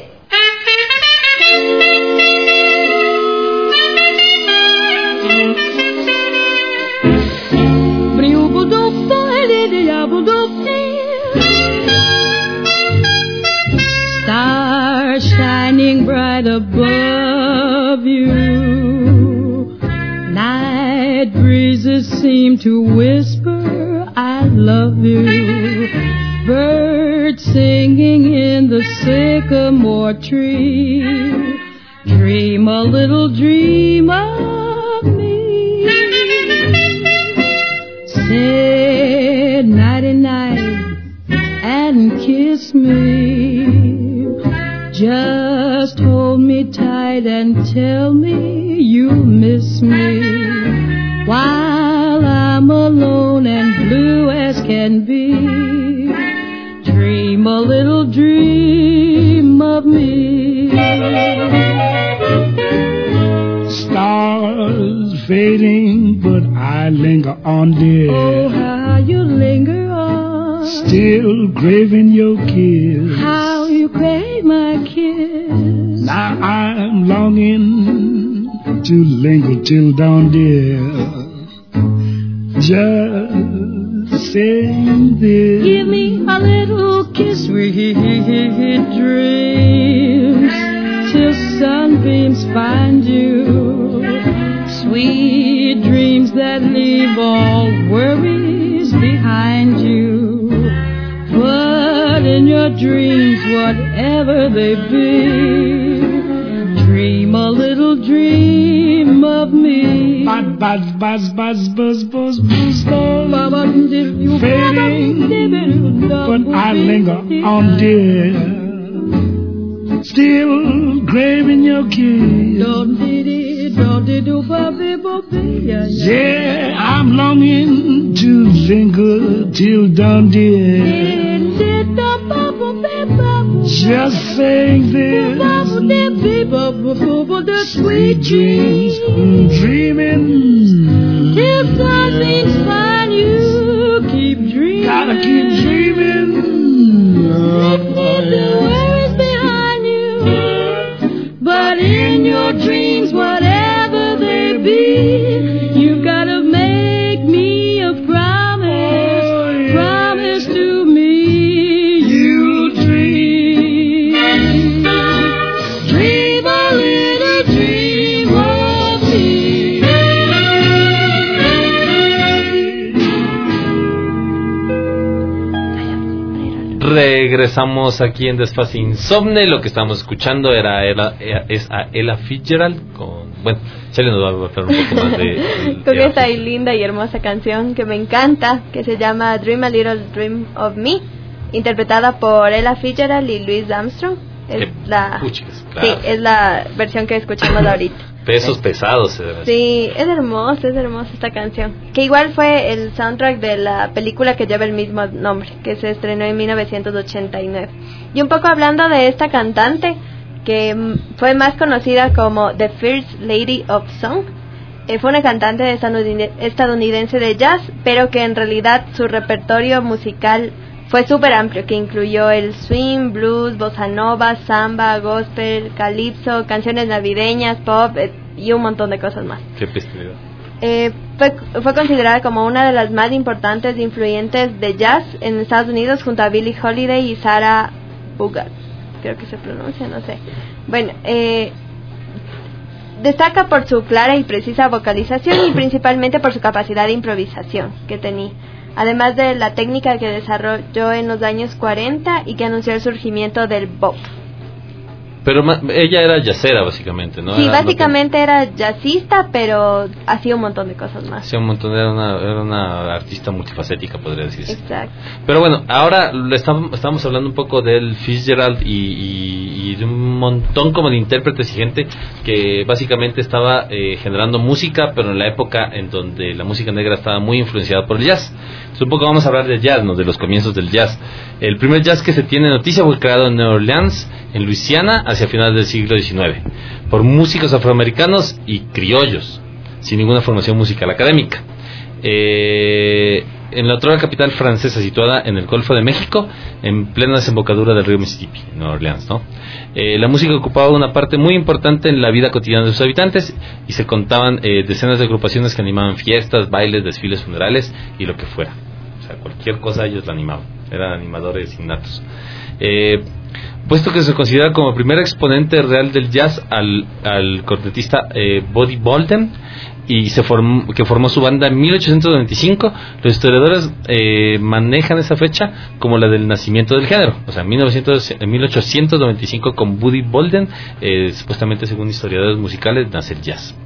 Stars shining bright above you. Night breezes seem to whisper, I love you. Birds singing in the sycamore tree. Dream a little dream of me. Say nighty-night and kiss me. Just hold me tight and tell me you miss me. While I'm alone and blue as can be, dream a little dream of me. Stars fading, but I linger on, dear. Oh, how you linger on. Still craving your kiss. How you crave my kiss. Now I'm longing to linger till dawn, dear. Just saying this. Give me a little kiss, sweet dreams, till sunbeams find you. Sweet dreams that leave all worries behind you. But in your your dreams, whatever they be. Dream a little dream of me. Buzz, buzz, buzz, buzz, buzz, buzz, buzz, buzz. Fading, but I linger on, dear. Still craving your kiss. Yeah, I'm longing to linger till dawn, dear. Just saying this. Sweet dreams, dreaming. Till something's fine, you keep dreaming. Gotta keep dreaming. Leave the worries behind you. But in your dreams, whatever they be, you gotta make me a promise. Oh, yeah. Promise to me you'll dream. Dream a little dream of me. Regresamos aquí en Desfase Insomne. Lo que estamos escuchando era, era, era es a Ella Fitzgerald con, bueno, Shelly nos va a hablar un poco más de con esta linda y hermosa canción que me encanta, que se llama Dream a Little Dream of Me, interpretada por Ella Fitzgerald y Louis Armstrong. Es eh, la puchicas, claro. Sí, es la versión que escuchamos ahorita. Pesos pesados. Sí, es hermosa, es hermosa esta canción. Que igual fue el soundtrack de la película que lleva el mismo nombre, que se estrenó en mil novecientos ochenta y nueve. Y un poco hablando de esta cantante, que fue más conocida como The First Lady of Song, eh, fue una cantante estadounidense de jazz, pero que en realidad su repertorio musical fue súper amplio, que incluyó el swing, blues, bossa nova, samba, gospel, calipso, canciones navideñas, pop eh, y un montón de cosas más. Qué festividad. Eh, fue, fue considerada como una de las más importantes e influyentes de jazz en Estados Unidos, junto a Billie Holiday y Sarah Vaughan, creo que se pronuncia, no sé. Bueno, eh, destaca por su clara y precisa vocalización y principalmente por su capacidad de improvisación que tenía, además de la técnica que desarrolló en los años cuarenta y que anunció el surgimiento del bop. Pero ma- ella era jazzera, básicamente, ¿no? Sí, era básicamente que... era jazzista, pero hacía un montón de cosas más. Hacía un montón, era una, era una artista multifacética, podría decirse. Exacto. Pero bueno, ahora estamos, estamos hablando un poco del Fitzgerald y, y, y de un montón como de intérpretes y gente que básicamente estaba eh, generando música, pero en la época en donde la música negra estaba muy influenciada por el jazz. Entonces un poco vamos a hablar de jazz, ¿no? De los comienzos del jazz. El primer jazz que se tiene noticia fue creado en Nueva Orleans, en Luisiana, hacia finales del siglo diecinueve, por músicos afroamericanos y criollos, sin ninguna formación musical académica. Eh, en la otra capital francesa, situada en el Golfo de México, en plena desembocadura del río Mississippi, Nueva Orleans, ¿no? Eh, la música ocupaba una parte muy importante en la vida cotidiana de sus habitantes y se contaban eh, decenas de agrupaciones que animaban fiestas, bailes, desfiles funerales y lo que fuera. O sea, cualquier cosa ellos la animaban, eran animadores innatos. Eh, puesto que se considera como primer exponente real del jazz al, al cornetista eh, Buddy Bolden, y se formó, que formó su banda en mil ochocientos noventa y cinco, los historiadores eh, manejan esa fecha como la del nacimiento del género. O sea, en mil ochocientos noventa y cinco con Buddy Bolden, eh, supuestamente según historiadores musicales, nace el jazz.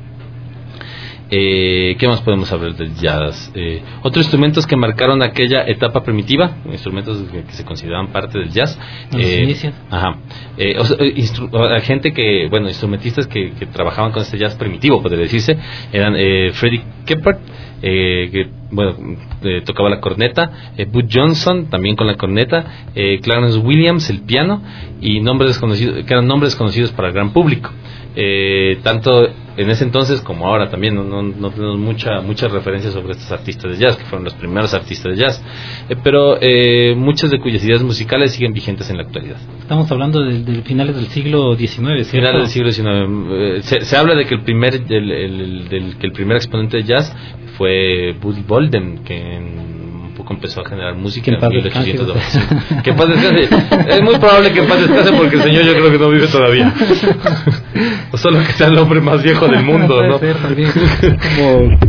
Eh, ¿Qué más podemos hablar del jazz? Eh, otros instrumentos que marcaron aquella etapa primitiva, instrumentos que, que se consideraban parte del jazz. Eh, ajá. Eh, o sea, instru- gente que, bueno, instrumentistas que, que trabajaban con este jazz primitivo, podría decirse, eran eh, Freddie Keppert, eh, que, bueno, eh, tocaba la corneta, eh, Bud Johnson, también con la corneta, eh, Clarence Williams, el piano, y nombres desconocidos, que eran nombres conocidos para el gran público. Eh, tanto en ese entonces como ahora también no, no, no tenemos mucha muchas referencias sobre estos artistas de jazz que fueron los primeros artistas de jazz, eh, pero eh, muchas de cuyas ideas musicales siguen vigentes en la actualidad. Estamos hablando de, de finales del siglo diecinueve, ¿cierto? Finales del siglo diecinueve. Eh, se, se habla de que el primer el, el, el, del, que el primer exponente de jazz fue Buddy Bolden, que en poco empezó a generar música en mil ochocientos noventa y cinco. Que en paz descanse. Es muy probable que en paz descanse porque el señor yo creo que no vive todavía. O solo que sea el hombre más viejo del mundo, ¿no? Puede ser, también. Como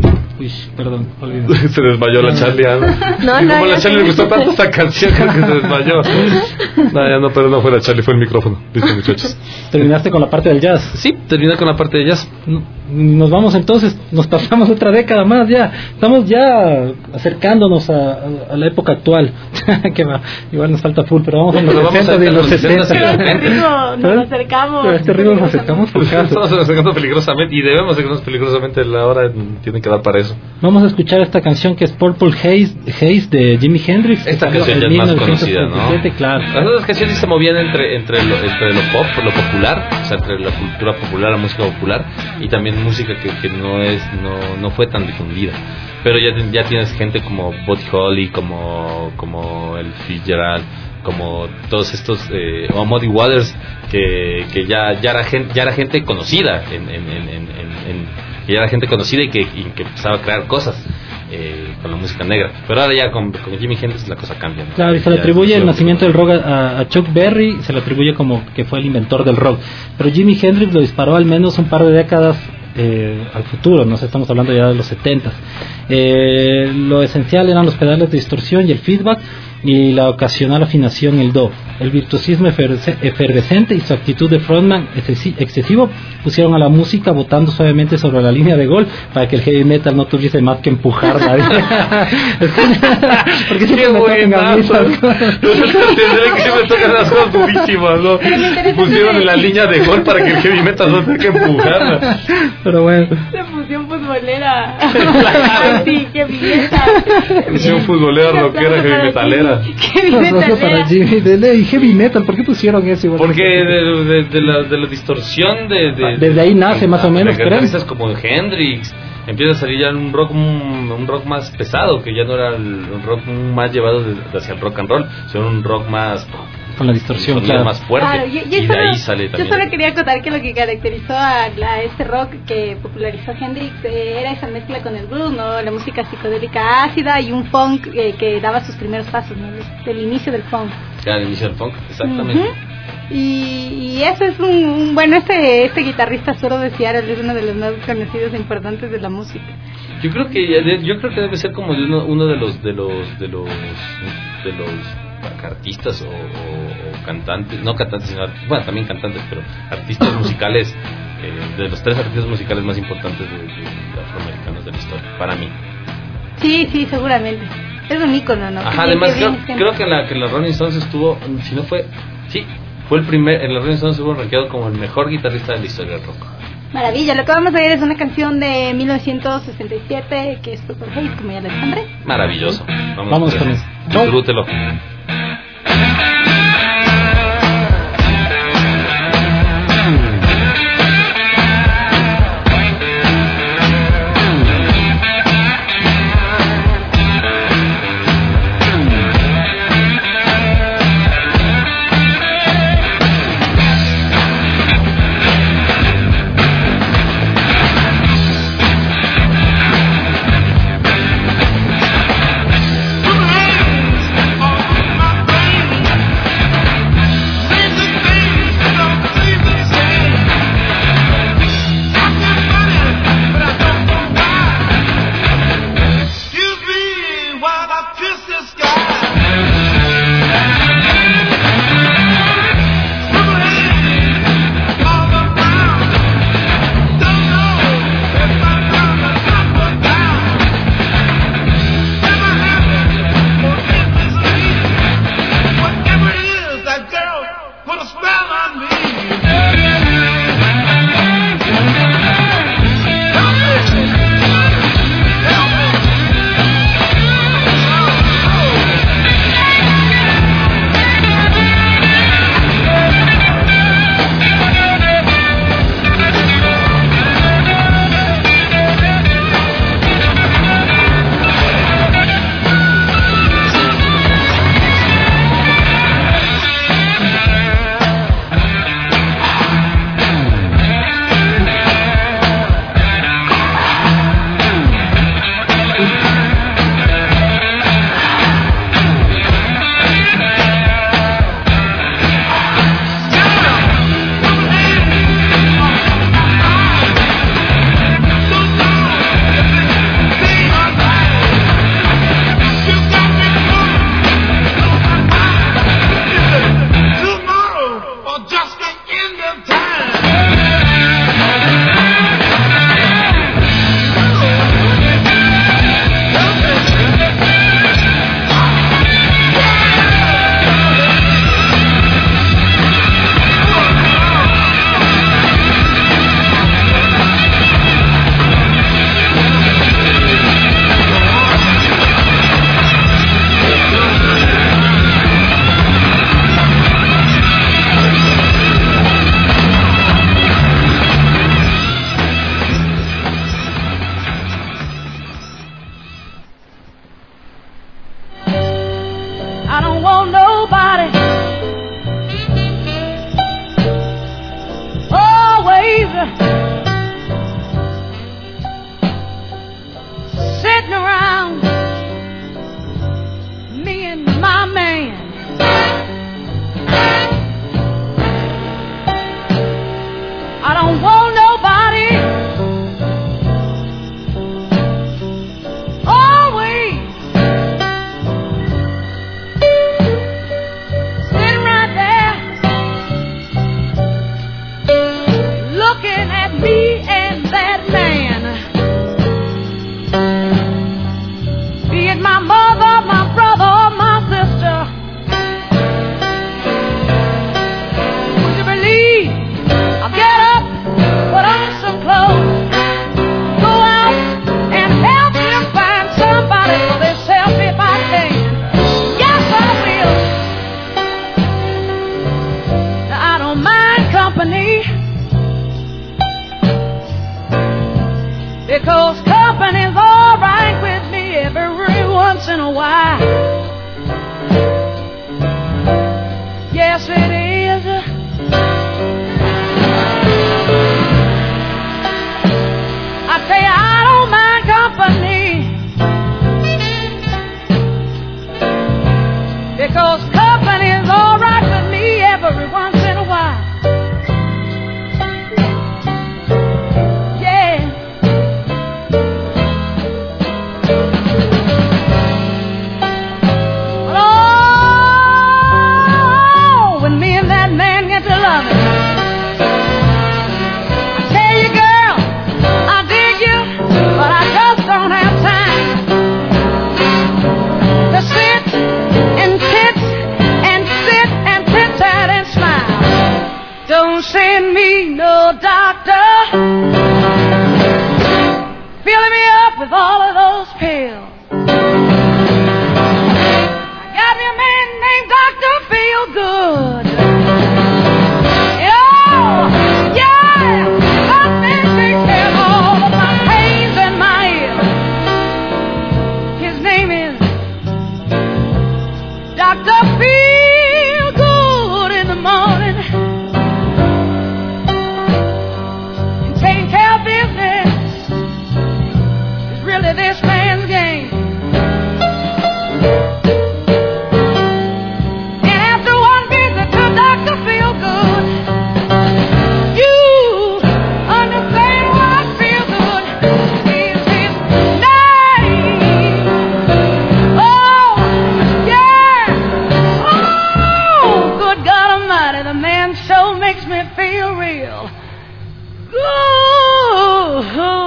Uy, perdón, olvidé. Se desmayó la Charlie. ¿no? No, y no, como ya la Charlie le gustó tanto esta canción, creo que se desmayó. No, ya no, pero no fue la Charlie, fue el micrófono. Listo, muchachos. ¿Terminaste con la parte del jazz? Sí, terminé con la parte de jazz. Nos vamos entonces, nos pasamos otra década más ya. Estamos ya acercándonos a, a, a la época actual. Que va, igual nos falta full, pero vamos a los sesenta y los setenta. No, nos acercamos. A este ritmo nos acercamos por caso. Estamos acercando peligrosamente y debemos acercarnos peligrosamente. La hora tiene que dar para eso. Vamos a escuchar esta canción que es Purple Haze, Haze de Jimi Hendrix. Esta canción ya es más conocida, ¿no? Claro. Las otras canciones se movían entre entre lo, entre lo pop, lo popular, o sea, entre la cultura popular, la música popular y también música que, que no es no no fue tan difundida. Pero ya ya tienes gente como Buddy Holly, como como el Fitzgerald, como todos estos eh, o Muddy Waters que que ya ya era gente ya era gente conocida en en en, en, en que ya era gente conocida y que y que empezaba a crear cosas eh, con la música negra. Pero ahora ya con, con Jimi Hendrix la cosa cambia, ¿no? Claro, y se le atribuye el nacimiento del rock a, a Chuck Berry, se le atribuye como que fue el inventor del rock. Pero Jimi Hendrix lo disparó al menos un par de décadas eh, al futuro, no sé, estamos hablando ya de los setentas. Eh, lo esencial eran los pedales de distorsión y el feedback y la ocasional afinación en el do. El virtuosismo efervescente y su actitud de frontman excesivo pusieron a la música botando suavemente sobre la línea de gol para que el heavy metal no tuviese más que empujar. Porque siempre me tocan a mí. Tendré que siempre tocan las cosas durísimas, ¿no? Pusieron en la línea de gol para que el heavy metal no tenga que empujar. Pero bueno. La fusión futbolera. Sí, heavy metal. Fusión futbolera, rockera, heavy metalera. Heavy metal. Para Jimmy de ley, heavy metal, ¿por qué pusieron eso? Igual porque de, de, de, la, de la distorsión de, de desde ahí nace más o menos, creo. Artistas como Hendrix empieza a salir ya un rock un, un rock más pesado, que ya no era el, un rock más llevado de, hacia el rock and roll, sino un rock más con la distorsión, claro, más fuerte. Claro, y, y, y solo, de ahí sale también. Yo solo quería acotar que lo que caracterizó a, a este rock que popularizó Hendrix eh, era esa mezcla con el blues, ¿no? La música psicodélica ácida y un funk eh, que daba sus primeros pasos, ¿no? El inicio del funk. Ya, el inicio del funk, exactamente. Uh-huh. Y, y eso es un, un bueno este este guitarrista zurdo de Seattle es uno de los más conocidos e importantes de la música. Yo creo que yo creo que debe ser como de uno, uno de los de los de los de los artistas o, o, o cantantes, no cantantes sino bueno también cantantes, pero artistas musicales eh, de los tres artistas musicales más importantes de, de afroamericanos de la historia para mí. Sí, sí, seguramente. Es un ícono, ¿no? Ajá, además creo, creo que la que la Rolling Stones estuvo, si no fue, sí, fue el primer, en la Rolling Stones estuvo rankeado como el mejor guitarrista de la historia del rock. Maravilla, lo que vamos a ver es una canción de mil novecientos sesenta y siete que es Purple Haze, como ya les nombré. Maravilloso. Vamos, vamos con eso. Disfrútelo. Put my hands on my baby. it my mother, my brother, or my sister. Would you believe I'll get up, put on some clothes, go out and help them find somebody for themselves if I can. Yes, I will. Now, I don't mind company, because company's all right with me every once in a while. Yes, it is. I tell you, I don't mind company, because company's all right with me every once in a while. Send me no doctor filling me up with all of those pills. I got me a man named Doctor Feelgood. Oh, yeah, that man takes care of all of my pains and my ills. His name is Doctor Feelgood in the morning. This man's game. And after one visit to Doctor Feelgood, you understand why Feelgood is his name. Oh, yeah. Oh, good God Almighty, the man so makes me feel real good.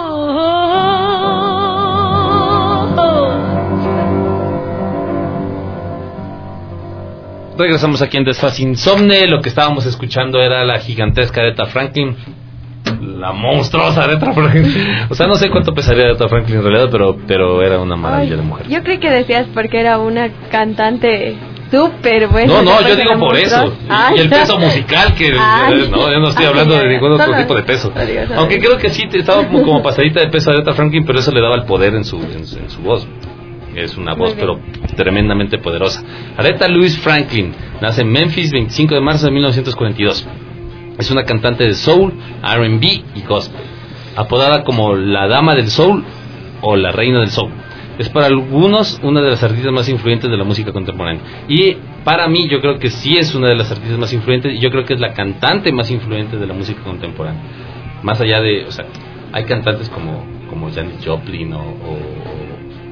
Regresamos aquí en Desfase Insomne. Lo que estábamos escuchando era la gigantesca Aretha Franklin, la monstruosa Aretha Franklin. O sea, no sé cuánto pesaría Aretha Franklin en realidad, pero pero era una maravilla. Ay, de mujer. Yo creí que decías porque era una cantante súper buena. No, no, yo digo por eso. Ay, y el peso musical que ay, no, yo no estoy ay, hablando ay, de ningún otro tipo de peso. Aunque creo que sí estaba como, como pasadita de peso a Aretha Franklin, pero eso le daba el poder en su en su, en su voz. Es una voz pero tremendamente poderosa. Aretha Louise Franklin nace en Memphis veinticinco de marzo de mil novecientos cuarenta y dos. Es una cantante de soul, R and B y gospel, apodada como la dama del soul o la reina del soul. Es para algunos una de las artistas más influyentes de la música contemporánea. Y para mí yo creo que sí es una de las artistas más influyentes, y yo creo que es la cantante más influyente de la música contemporánea. Más allá de, o sea, hay cantantes como, como Janis Joplin o, o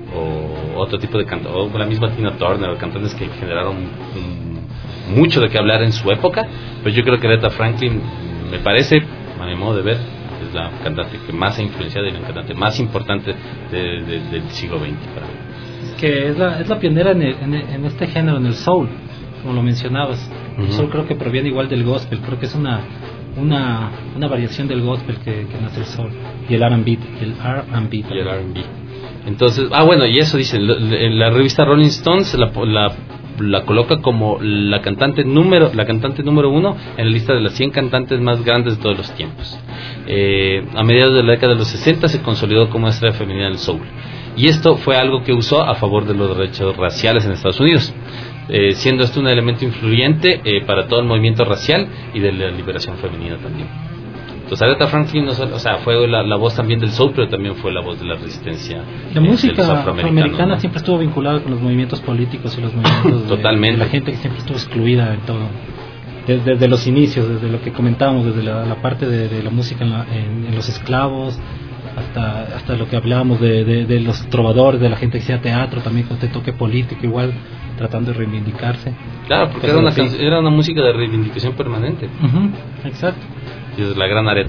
o otro tipo de cantantes, o la misma Tina Turner, o cantantes que generaron um, mucho de qué hablar en su época, pero yo creo que Aretha Franklin, me parece, a mi modo de ver, es la cantante que más ha influenciado y la cantante más importante de, de, del siglo veinte para mí. Que es la, es la pionera en, el, en, el, en este género, en el soul, como lo mencionabas. Uh-huh. El soul creo que proviene igual del gospel, creo que es una una, una variación del gospel que, que nace el soul, y el R and B, el R and B y el R and B. Entonces, ah bueno, y eso dicen, en la revista Rolling Stones la, la, la coloca como la cantante número la cantante número uno en la lista de las cien cantantes más grandes de todos los tiempos. Eh, a mediados de la década de los sesenta se consolidó como estrella femenina del soul, y esto fue algo que usó a favor de los derechos raciales en Estados Unidos, eh, siendo esto un elemento influyente eh, para todo el movimiento racial y de la liberación femenina también. Entonces Aretha Franklin, no solo, o sea, fue la, la voz también del soul, pero también fue la voz de la resistencia. La eh, música afroamericana, ¿no? Siempre estuvo vinculada con los movimientos políticos y los movimientos totalmente. De, de la gente que siempre estuvo excluida en todo, desde, desde los inicios, desde lo que comentábamos, desde la, la parte de, de la música en, la, en, en los esclavos, hasta hasta lo que hablábamos de, de, de los trovadores, de la gente que hacía teatro, también con este toque político, igual tratando de reivindicarse. Claro, porque era una, can- era una música de reivindicación permanente. Uh-huh, exacto. Y es la gran Aretha.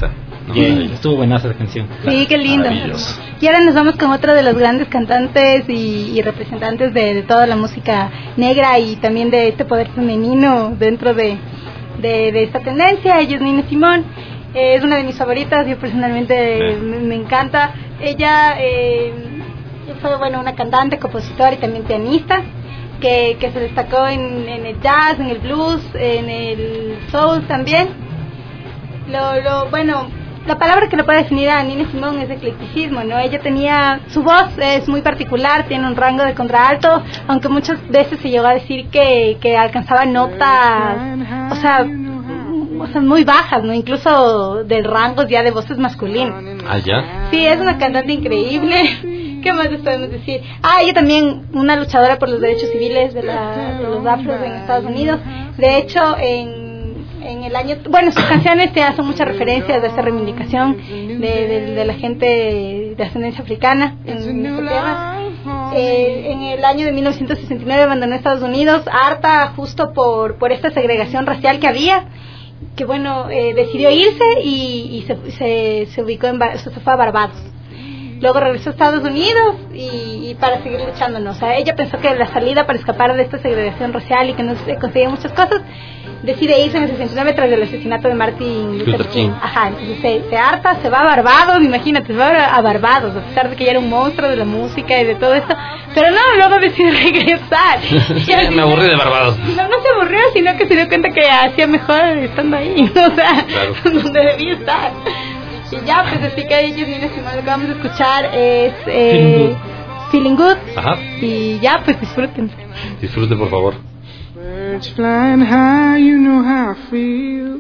¿no? Bien, estuvo buenaza la canción. Sí, qué lindo. Y ahora nos vamos con otro de los grandes cantantes y, y representantes de, de toda la música negra y también de este poder femenino dentro de, de, de esta tendencia. Ella es Nina Simone. Eh, es una de mis favoritas, yo personalmente me, me encanta. Ella eh, fue bueno una cantante, compositora y también pianista que, que se destacó en, en el jazz, en el blues, en el soul también. Lo, lo bueno, la palabra que lo puede definir a Nina Simone es eclecticismo, ¿no? Ella tenía, su voz es muy particular, tiene un rango de contralto, aunque muchas veces se llegó a decir que, que alcanzaba notas, o sea, o sea, muy bajas, ¿no? Incluso de rangos ya de voces masculinas. Ah, ya. Sí, es una cantante increíble. ¿Qué más les podemos decir? Ah, ella también una luchadora por los derechos civiles de, la, de los afros en Estados Unidos. De hecho, en en el año, bueno, sus canciones te hacen muchas referencias de esta reivindicación de, de, de la gente de ascendencia africana en esta tierra. Eh, en el año de mil novecientos sesenta y nueve abandonó Estados Unidos, harta justo por, por esta segregación racial que había, que bueno, eh, decidió irse y, y se, se, se ubicó en, se fue a Barbados. Luego regresó a Estados Unidos y, y para seguir luchando, ¿no? O sea, ella pensó que la salida para escapar de esta segregación racial y que no se conseguían muchas cosas, decide irse en el sesenta y nueve tras el asesinato de Martin Luther King. Ajá, entonces se, se harta, se va a Barbados, imagínate, se va a Barbados, a pesar de que ya era un monstruo de la música y de todo esto, pero no, luego decide regresar. Sí, me aburrí de Barbados. No, no se aburrió, sino que se dio cuenta que hacía mejor estando ahí, o sea, claro, donde debía estar. Y ya, pues así que ellos, Nina Simone, lo que vamos a escuchar es eh, Feeling Good. Feeling Good. Ajá. Y ya, pues disfruten. Disfruten, por favor. Birds flying high, you know how I feel.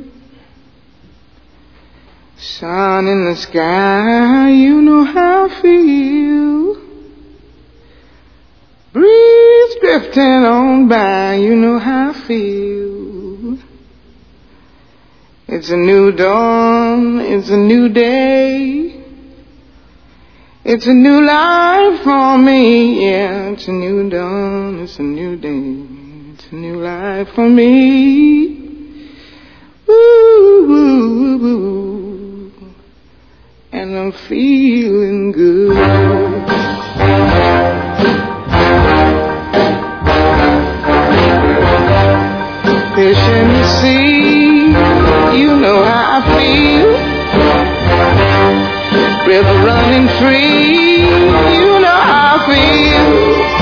Sun in the sky, you know how I feel. Breeze drifting on by, you know how I feel. It's a new dawn, it's a new day. It's a new life for me, yeah. It's a new dawn, it's a new day. It's a new life for me. Woo, woo, woo. And I'm feeling good. Fish in the sea, you know how I feel. River running free, you know how I feel.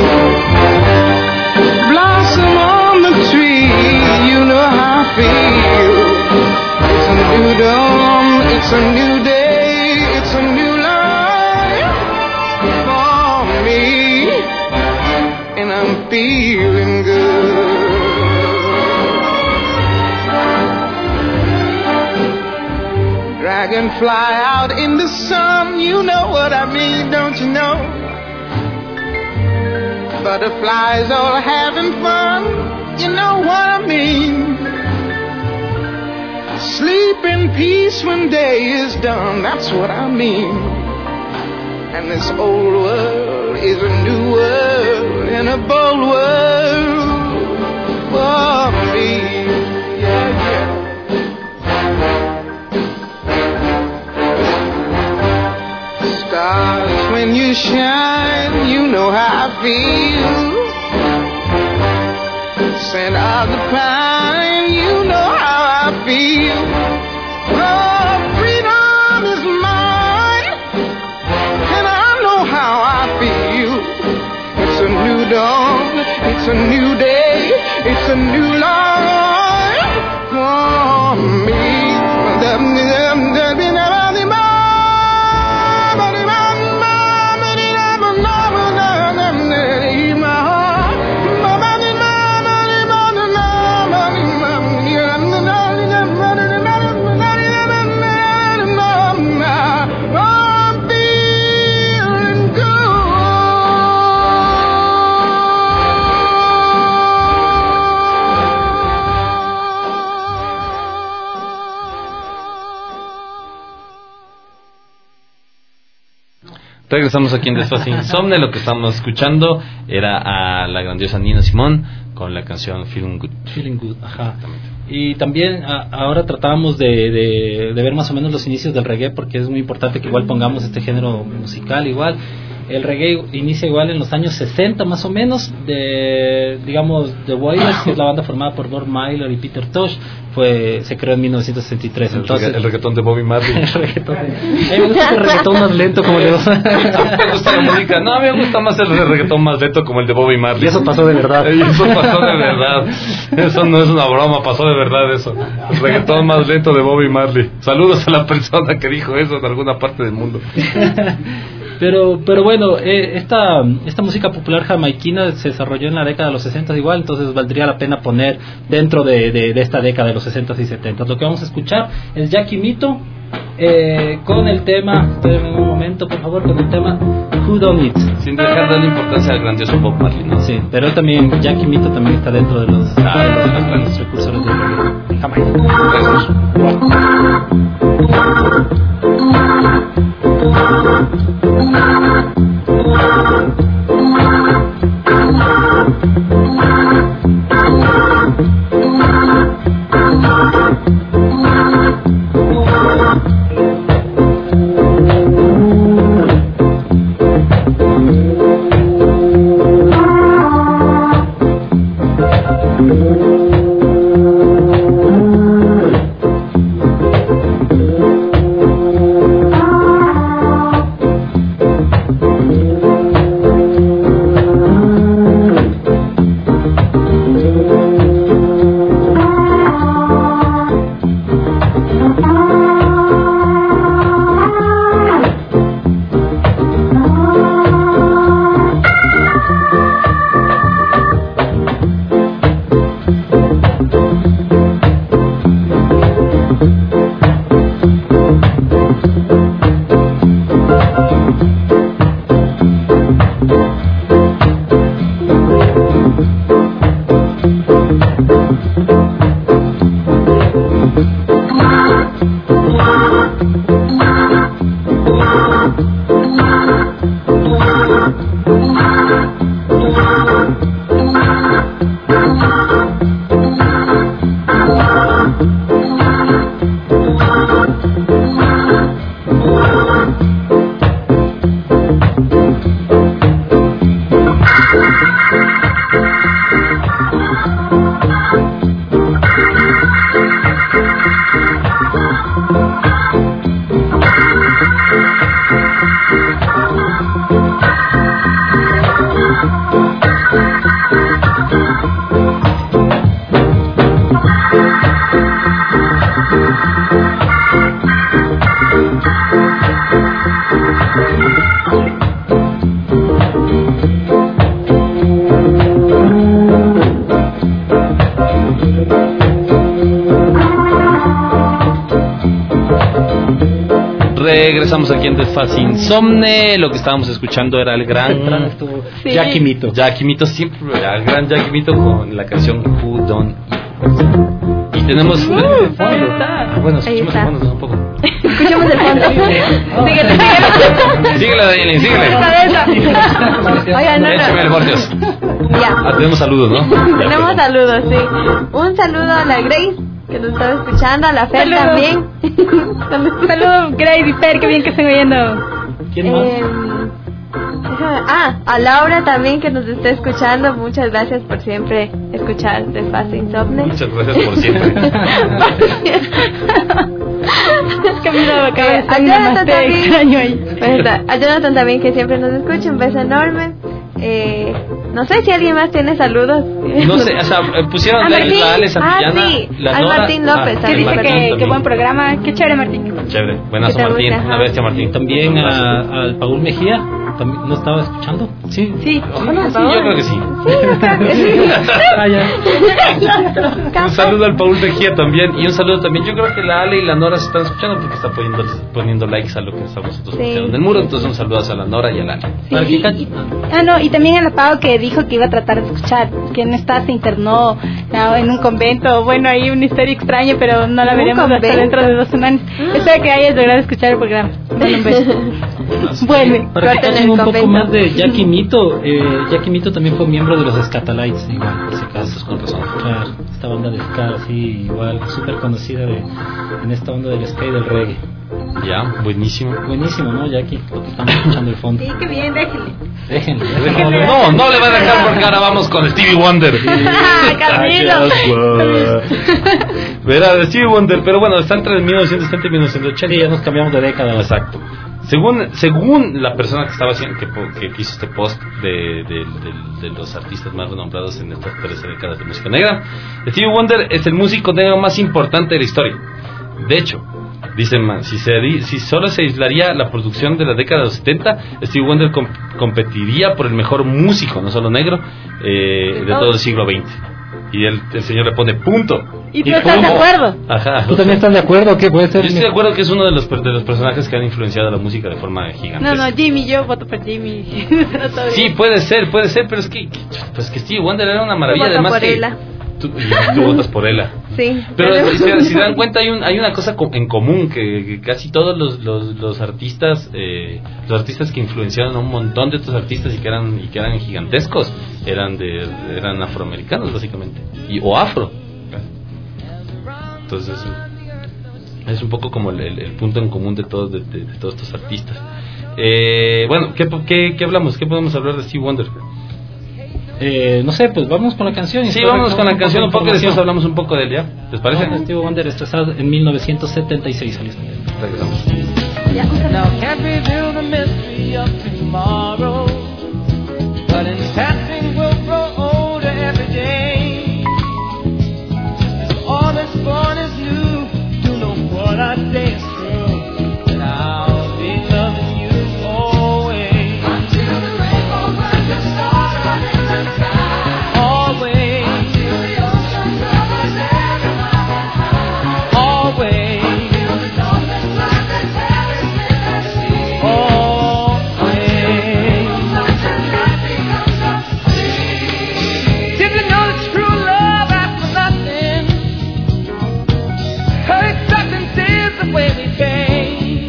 Blossom on the tree, you know how I feel. It's a new dawn, it's a new day, it's a new life for me, and I'm feeling good. Dragonfly out in the sun, you know what I mean, don't you know? Butterflies all having fun, you know what I mean. Sleep in peace when day is done, that's what I mean. And this old world is a new world, and a bold world for me, yeah, yeah. Stars, when you shine, you know how I feel. Scent of the pine, you know how I feel. Oh, freedom is mine, and I know how I feel. It's a new dawn, it's a new day, it's a new life for me. Regresamos aquí en Desfase Insomne. Lo que estamos escuchando era a la grandiosa Nina Simone con la canción Feeling Good. Feeling Good, ajá. Y también a, ahora tratamos de, de, de ver más o menos los inicios del reggae, porque es muy importante que igual pongamos este género musical igual. El reggae inicia igual en los años sesenta más o menos, de, digamos, The Wailers, que es la banda formada por Bob Marley y Peter Tosh, fue, se creó en mil novecientos sesenta y tres. El, entonces, regga, el reggaetón de Bobby Marley. El reggaetón. A mí me gusta el reggaetón más lento, como el de... ¿Me gusta la música? No, a mí me gusta más el reggaetón más lento, como el de Bobby Marley. Y eso pasó de verdad. Y eso pasó de verdad. Eso no es una broma, pasó de verdad eso. El reggaetón más lento de Bobby Marley. Saludos a la persona que dijo eso en alguna parte del mundo. Pero pero bueno, eh, esta esta música popular jamaiquina se desarrolló en la década de los sesenta igual, entonces valdría la pena poner dentro de, de, de esta década de los sesenta y setenta. Lo que vamos a escuchar es Jackie Mito eh, con el tema, espérenme un momento por favor, con el tema Who Done It. Sin dejar de la importancia al grandioso Bob Marley, ¿no? Sí, pero él también, Jackie Mito también está dentro de los, ah, de los grandes precursores del reggae jamaica. Regresamos aquí en Desfase Insomne. Lo que estábamos escuchando era el gran sí. Jackie Mito. Jackie Mito, siempre el gran Jackie Mito con la canción Who Done It. Y tenemos uh, de fondo. Bueno, escuchemos el fondo un poco. Escuchemos el fondo. Síguele, síguele. Síguele, Daniel, síguele. Oigan, no, no. Échame el Borges. Ya. Ah, tenemos saludos, ¿no? Tenemos saludos, sí. Un saludo a la Grace, que nos estaba escuchando, a la Fer Saludos. también. Saludos, Grace y Fer, qué bien que estén oyendo. ¿Quién más? Eh, ah, a Laura también, que nos está escuchando. Muchas gracias por siempre escuchar Desfase Insomne. Muchas gracias por siempre. Camilo acaba de Eh, a hacer un Jonathan namaste también. extraño ahí. Pues está, a Jonathan también, que siempre nos escucha. Un beso enorme. Eh, no sé si alguien más tiene saludos. No sé, o sea, pusieron A la, Martín. la Ale Santillana, Ah, sí, la al Nora, Martín López, ah, Que al dice Martín que, también. que buen programa. Qué chévere, Martín. Chévere, buenazo ¿Qué te Martín, gusta? una bestia Martín. También a, al Paul Mejía, también, ¿no estaba escuchando? Sí, Sí. ojalá, sí, yo creo que sí. Ah, ya. Un saludo al Paul Mejía también, y un saludo también, yo creo que la Ale y la Nora se están escuchando porque están poniendo, poniendo likes a lo que estamos nosotros Sí. escuchando en el muro, entonces un saludo a la Nora y a la Ale. Sí, Para que y- cache. y- ah, no, y también a la Pau, que dijo que iba a tratar de escuchar, que no está, se internó no, en un convento. Bueno, hay una historia extraña, pero no la ¿Un veremos hasta convento? dentro de dos semanas. Espero que hayas logrado escuchar el programa. Bueno, un beso. buenas. Vuelve. Para que conozcan un poco más de Jackie Mito, eh, Jackie Mito también fue miembro de los Scatalites, igual, por si acaso. Con razón. Claro, esta banda de ska, así, igual, súper conocida de, en esta onda del ska y del reggae. Ya, buenísimo. Buenísimo, ¿no, Jackie? Lo que estamos escuchando de fondo. Sí, qué bien, déjenle. Déjenle, Déjenle. déjenle. No, no le va a dejar porque ahora vamos con Stevie Wonder. Camilo. Verá, de Stevie Wonder, pero bueno, está entre mil novecientos setenta y mil novecientos ochenta. Sí, ya nos cambiamos de década. Exacto. Según según la persona que estaba haciendo, que, que hizo este post de, de, de, de los artistas más renombrados en estas trece décadas de música negra, Stevie Wonder es el músico negro más importante de la historia. De hecho, dicen más, si, se, si solo se aislaría la producción de la década de los setenta, Stevie Wonder comp competiría por el mejor músico, no solo negro, eh, de todo el siglo veinte. Y el, el señor le pone punto. ¿Y tú estás de acuerdo? Ajá. ¿Tú también estás de acuerdo? ¿Qué puede ser? Yo estoy de acuerdo que es uno de los, de los personajes que han influenciado la música de forma gigante. No, no, Jimmy, yo voto por Jimmy. Sí, puede ser, puede ser, pero es que, pues que Stevie Wonder era una maravilla. Yo voto Además por que ella. Tú, tú votas por ella. Sí. Pero si se, si se dan cuenta, hay, un, hay una cosa en común, que, que casi todos los, los, los artistas, eh, los artistas que influenciaron a un montón de otros artistas y que eran y que eran gigantescos, eran de eran afroamericanos básicamente, y o afro. Entonces es un poco como el, el, el punto en común de todos de, de, de todos estos artistas. Eh, bueno, ¿qué, qué, ¿qué hablamos? ¿Qué podemos hablar de Stevie Wonder? Eh, no sé, pues vamos con la canción. Sí, vamos con la canción un poco y después hablamos un poco de él, ¿ya? ¿Les parece? No, Stevie Wonder estresado en mil novecientos setenta y seis. Regresamos. Now can't reveal the mystery of tomorrow, but in passing we'll grow older every day. As all that's born is new, to know what I say is true, that I'll be loving you always. Until the rainbow burns the stars running in the sky. Always. Until the ocean covers every mountain. Always. Until the dolphins fly the terrace in the sea. Always. Until life becomes a dream. Did you know that true love asks for nothing? Her acceptance is the way we pay.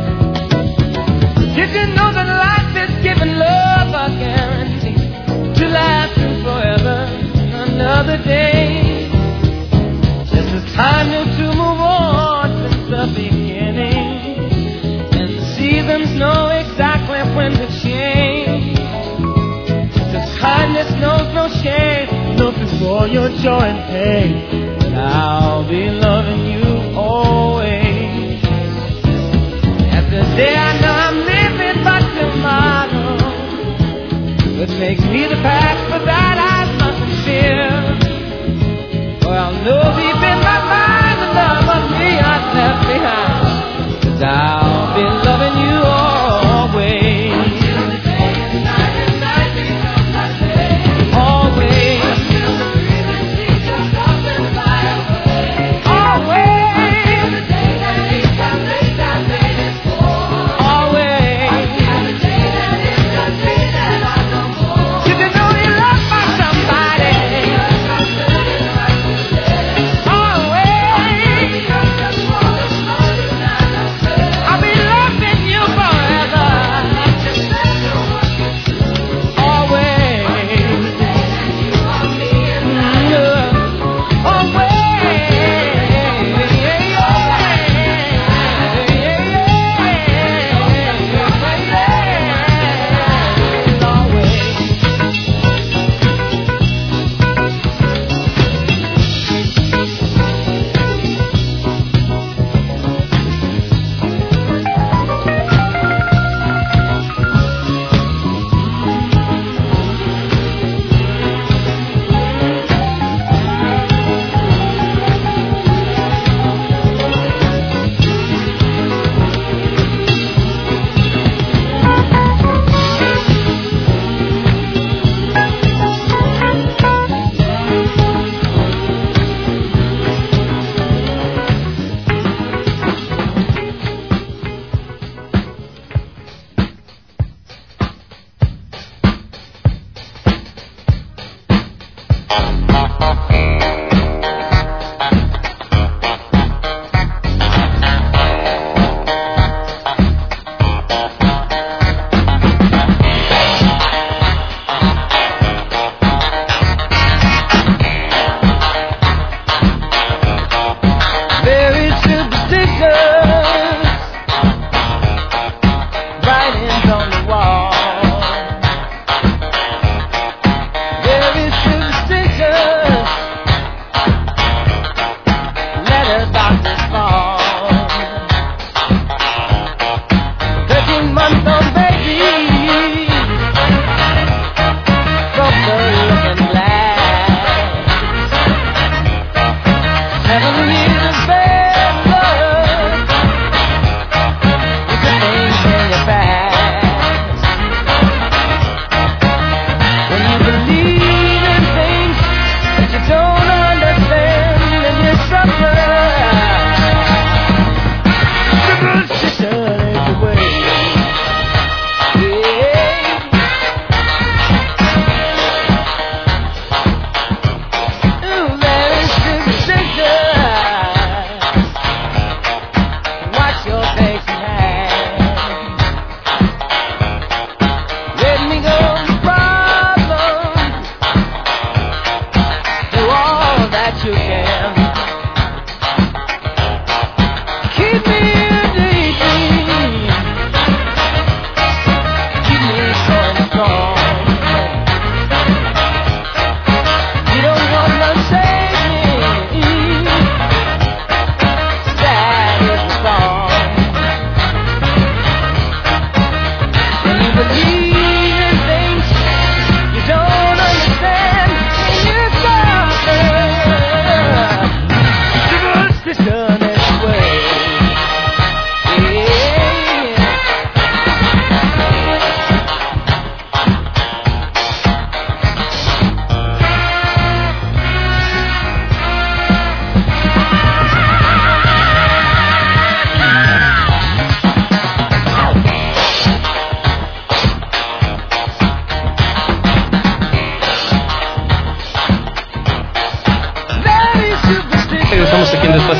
Did you know that life is giving love a guarantee to last through forever another day? Just as time knew to move on since the beginning, and the seasons know exactly when to change. Just kindness knows no shame, look before your joy and pain, and I'll be loving you always. As the day I know I'm living but tomorrow, it makes me the past, but that I mustn't fear. For I'll know deep in my mind the love of me I've left behind, 'cause I'll be loving you always. Until the day is night and night becomes a day. Always. Until the breathing ceases to stop and fly away. Always. Until the day that leaves the place I made it for. Always. Until the day that is the day that I know more. Did you know you loved by somebody? Always.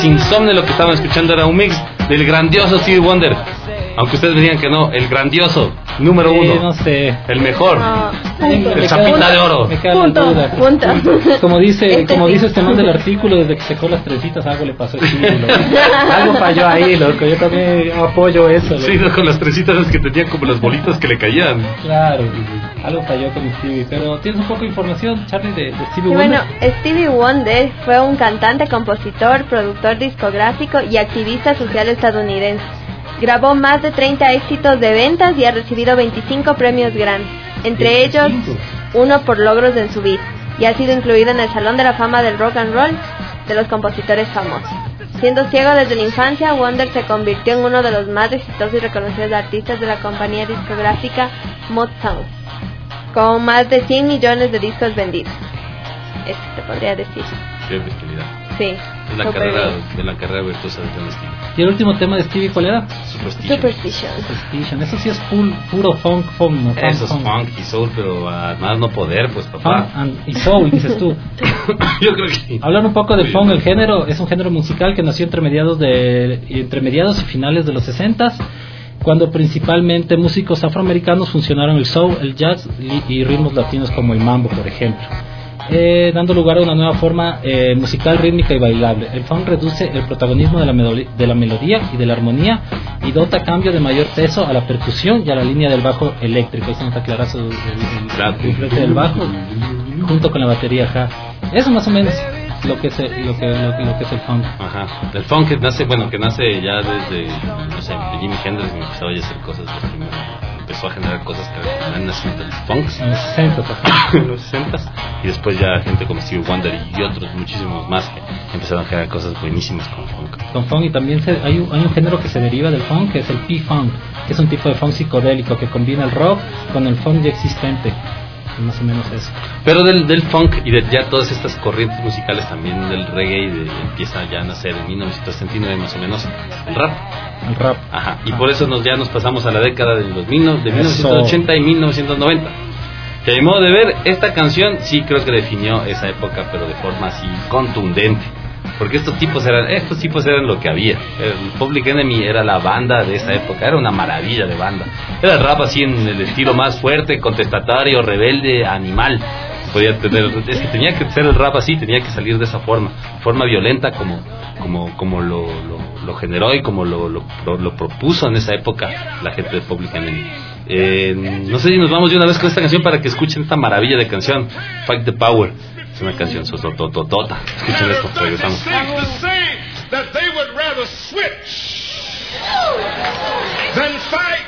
los insomnes lo que estaban escuchando era un mix del grandioso Stevie Wonder. Aunque ustedes me digan que no, el grandioso, número Sí, uno, no sé. el mejor, No, el zapita de oro. Me queda punto, la duda. punto. Como dice, Este como sí. dice este man del artículo, desde que secó las trencitas algo le pasó a Stevie, loco. Algo falló ahí, loco. Yo también apoyo eso, loco. Sí, no, con las trencitas es que tenían como las bolitas que le caían. Claro, algo falló con Stevie. Pero tienes un poco de información, Charlie, de, de Stevie Y Wonder. bueno, Stevie Wonder fue un cantante, compositor, productor discográfico y activista social estadounidense. Grabó más de treinta éxitos de ventas y ha recibido veinticinco premios Grammy, entre ellos uno por logros en su vida, y ha sido incluido en el Salón de la Fama del Rock and Roll de los compositores famosos. Siendo ciego desde la infancia, Wonder se convirtió en uno de los más exitosos y reconocidos artistas de la compañía discográfica Motown, con más de cien millones de discos vendidos. Eso te podría decir. Qué bestialidad. Sí. Es la Super carrera, bien. de la carrera virtuosa de John Stevie. ¿Y el último tema de Stevie cuál era? Superstition. Superstition. Superstition. Eso sí es full, puro funk, funk, ¿no? Funk, Eso es funk. funk y soul, pero a más no poder, pues papá. Funk and- y soul, dices tú. Yo creo que sí. Hablar un poco del funk, el género es un género musical que nació entre mediados de entre mediados y finales de los sesentas, cuando principalmente músicos afroamericanos funcionaron el soul, el jazz y, y ritmos latinos como el mambo, por ejemplo, eh, dando lugar a una nueva forma eh, musical, rítmica y bailable. El funk reduce el protagonismo de la, melodía, de la melodía y de la armonía y dota a cambio de mayor peso a la percusión y a la línea del bajo eléctrico. Ahí se nota clarazo el, el, el influencia del bajo junto con la batería. Ajá. Eso más o menos lo que es el, lo que, lo, que- lo que es el funk. Ajá. El funk que nace, bueno, que nace ya desde, no sé, de Jimi Hendrix, que empezaba ya a hacer cosas, empezó a generar cosas que han nacido del funk En los sesentas, ajá. en los sesentas, y después ya gente como Stevie Wonder y otros muchísimos más que empezaron a generar cosas buenísimas con funk. Con funk, y también se, hay, un, hay un género que se deriva del funk, que es el P-funk, que es un tipo de funk psicodélico que combina el rock con el funk ya existente. Más o menos eso. Pero del, del funk y de ya todas estas corrientes musicales, también del reggae, de, empieza ya a nacer en mil novecientos setenta y nueve más o menos el rap. El rap. Ajá. Y por eso nos ya nos pasamos a la década de los mil, de mil novecientos ochenta y mil novecientos noventa. Que a mi modo de ver, esta canción sí creo que definió esa época, pero de forma así contundente. Porque estos tipos eran, estos tipos eran lo que había. El Public Enemy era la banda de esa época, era una maravilla de banda. Era el rap así en el estilo más fuerte, contestatario, rebelde, animal. Podía tener, es que tenía que ser el rap así, tenía que salir de esa forma, forma violenta como, como, como lo, lo, lo generó y como lo, lo, lo, lo propuso en esa época la gente de Public Enemy. Eh, no sé si nos vamos de una vez con esta canción para que escuchen esta maravilla de canción, Fight the Power. Es una canción sotototota. Escuchen esto, regresamos. Safe to say that they would rather switch than fight.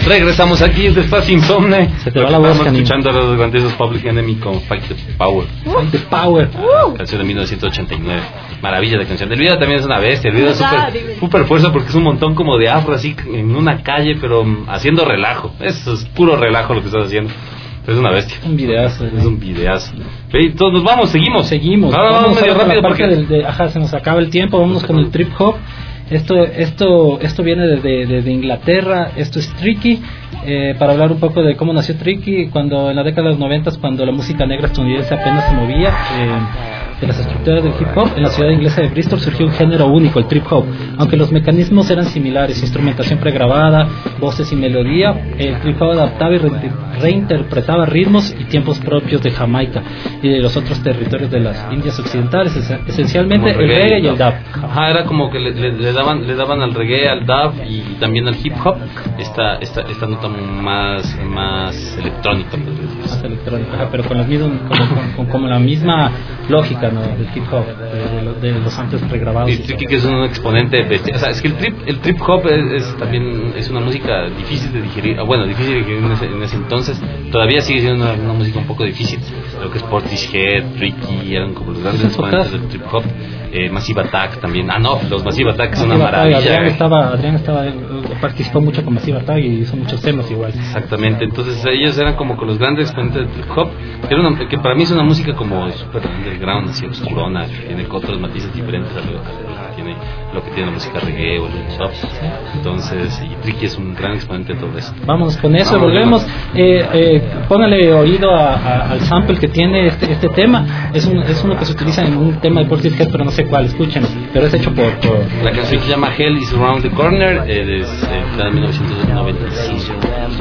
Regresamos aquí de Espacio Insomne. Se te va la voz, Estamos Canino. escuchando a los grandiosos Public Enemy con Fight the Power. Fight the Power. Uh. Canción de mil novecientos ochenta y nueve. Maravilla de canción. El video también es una bestia. El video es súper super fuerza porque es un montón como de afro así en una calle, pero um, haciendo relajo. Eso es puro relajo lo que estás haciendo. Es una bestia. Un videazo. Es un videazo. Entonces nos vamos, seguimos. Seguimos. Ahora vamos, vamos medio a la rápido parte porque... del, de, ajá, se nos acaba el tiempo. Vámonos con el trip hop. Esto, esto, esto viene desde de, de Inglaterra. Esto es Tricky. Eh, para hablar un poco de cómo nació Tricky, cuando en la década de los noventas, cuando la música negra estadounidense apenas se movía eh, de las estructuras del hip hop, en la ciudad inglesa de Bristol surgió un género único, el trip hop. Aunque los mecanismos eran similares, instrumentación pregrabada, voces y melodía, el trip hop adaptaba y re reinterpretaba ritmos y tiempos propios de Jamaica y de los otros territorios de las Indias occidentales, es esencialmente el reggae, reggae y el dub. Ajá, era como que le, le, le daban le daban al reggae, al dub y también al hip hop esta esta esta nota más más electrónica, más electrónica, ajá, pero con, las mismas, como, con, con, con la misma lógica, ¿no?, del hip hop, de, de, de los samples pregrabados. Y Tricky, que es un exponente bestia. O sea, es que el trip el trip hop es, es también es una música difícil de digerir, bueno, difícil de digerir en ese, en ese entonces, todavía sigue siendo una, una música un poco difícil. Lo que es Portishead, Tricky, eran como los grandes exponentes del trip hop. Eh, Massive Attack también. Ah, no, los Massive Attack son una maravilla. Adrián estaba, Adrián estaba, participó mucho con Massive Attack y hizo muchos temas igual. Exactamente, entonces ellos eran como con los grandes exponentes del trip hop, que, era una, que para mí es una música como super underground, así oscurona, que tiene otros matices diferentes a lo, a lo que tiene lo que tiene la música reggae o el hip hop. Entonces, y Tricky es un gran exponente de todo eso. Vamos con eso, Vamos, volvemos. Eh, eh, póngale oído a, a, al sample que tiene este, este tema. Es, un, es uno que se utiliza en un tema de Portishead, pero no sé cuál, escuchen. Pero es hecho por, por... La canción que se llama Hell is Around the Corner, eh, es eh, de mil novecientos noventa y cinco.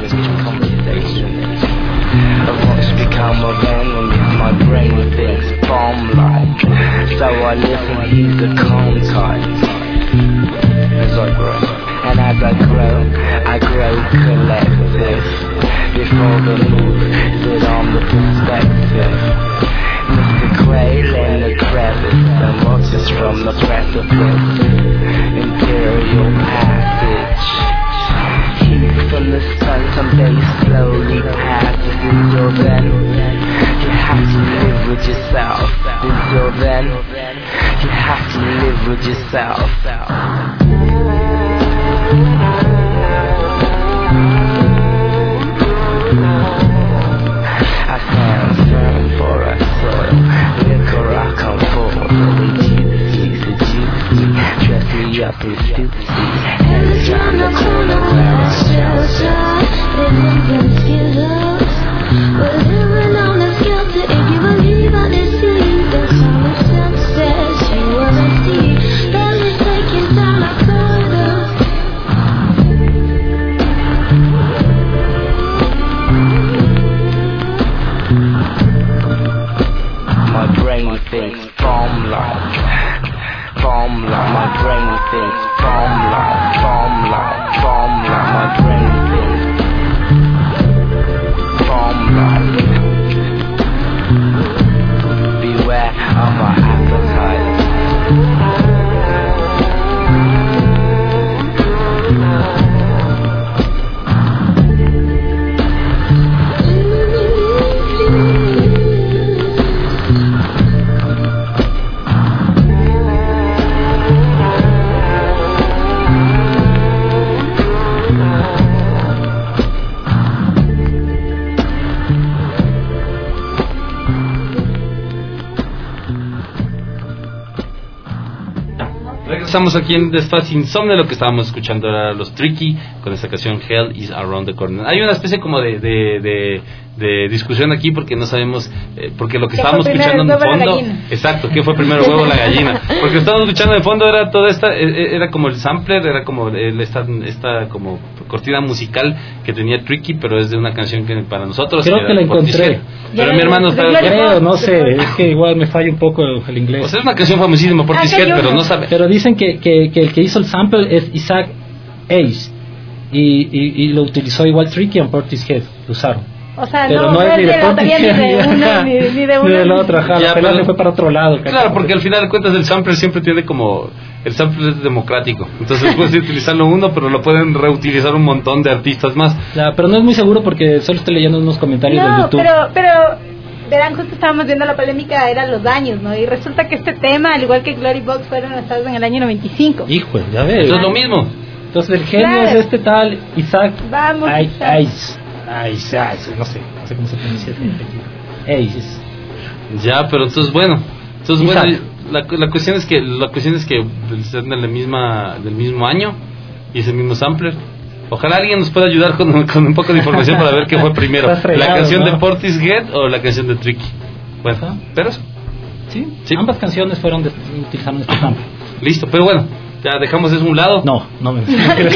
Become a venom if my brain thinks bomb like. So I listen to the contact as I grow, and as I grow, I grow collective. Before the move, sit on the perspective. Mister Quail in the crevice, and watches from the precipice. Imperial passage. From the sun, someday slowly passes. Until then, you have to live with yourself. Until then, you have to live with yourself. I stand firm for a soil. Liquor I come for. The gypsies, the gypsy, dress me up in Stupsy. It's round the corner where I shelter. They think them skills up. But living on the skelter, if you believe on this sea, the common sense says you wanna see. That is taking time to further. My brain thinks bomb like, bomb like. My brain thinks bomb like, bomb like, bomb like. My brain thinks bomb like. Beware of my appetite. Estamos aquí en Desfase Insomne. Lo que estábamos escuchando era los Tricky con esta canción Hell is Around the Corner. Hay una especie como de, de, de, de discusión aquí porque no sabemos, eh, porque lo que estábamos escuchando en el fondo, exacto, ¿qué fue primero, el huevo o la gallina? Porque lo que estábamos escuchando en el fondo era toda esta, era como el sampler, era como el, esta, esta como cortina musical que tenía Tricky, pero es de una canción que para nosotros creo que la encontré, pero mi hermano está, creo, no sé, es que igual me falla un poco el inglés. O sea, es una canción famosísima por Portishead, pero no sabe. Pero dicen que, que, que el que hizo el sample es Isaac Hayes y, y, y lo utilizó igual Tricky en Portishead, lo usaron. O sea, pero no, no es ni de Portishead ni de uno ni, ni de uno ni del otro, ajá, ya, la pelea se fue para otro lado. Claro, porque al final de cuentas el sampler siempre tiene como el sample es democrático, entonces puedes utilizarlo uno, pero lo pueden reutilizar un montón de artistas más. Ya, pero no es muy seguro porque solo estoy leyendo unos comentarios no, de YouTube. pero, pero, verán, justo estábamos viendo la polémica, eran los años, ¿no? Y resulta que este tema, al igual que Glory Box, fueron lanzados en el año noventa y cinco. Hijo, ya ves. Eso es lo mismo. Entonces el genio Claro. es este tal Isaac. Vamos, Ay, Isaac. ay, ay, ay, no sé, no sé cómo se pronuncia. Ace. Ya, pero entonces bueno, entonces Isaac. bueno, la, la cuestión es que la cuestión es que están de la misma del mismo año y es el mismo sampler. Ojalá alguien nos pueda ayudar con, con un poco de información para ver qué fue primero, Estás fregado, la canción ¿no? de Portishead o la canción de Tricky. Bueno, Ajá. pero eso. ¿Sí? Sí. Ambas canciones fueron de, utilizaron este sample. Listo, pero bueno, ya dejamos eso a un lado. No, no me. No,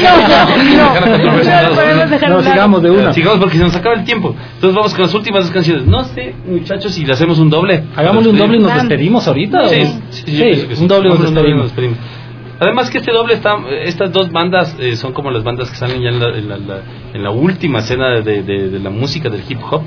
no, no, podemos dejar No, un lado. sigamos de una. Sigamos porque se nos acaba el tiempo. Entonces vamos con las últimas dos canciones. No sé, muchachos, si le hacemos un doble. Hagámosle un doble y nos Vamos. despedimos ahorita. Sí, ¿o? sí, Sí, yo pienso que sí. un doble y nos Vamos, un doble y nos despedimos. despedimos. Además que este doble está, estas dos bandas eh, son como las bandas que salen ya en la, en la, la- en la última escena de, de- de la música del hip hop.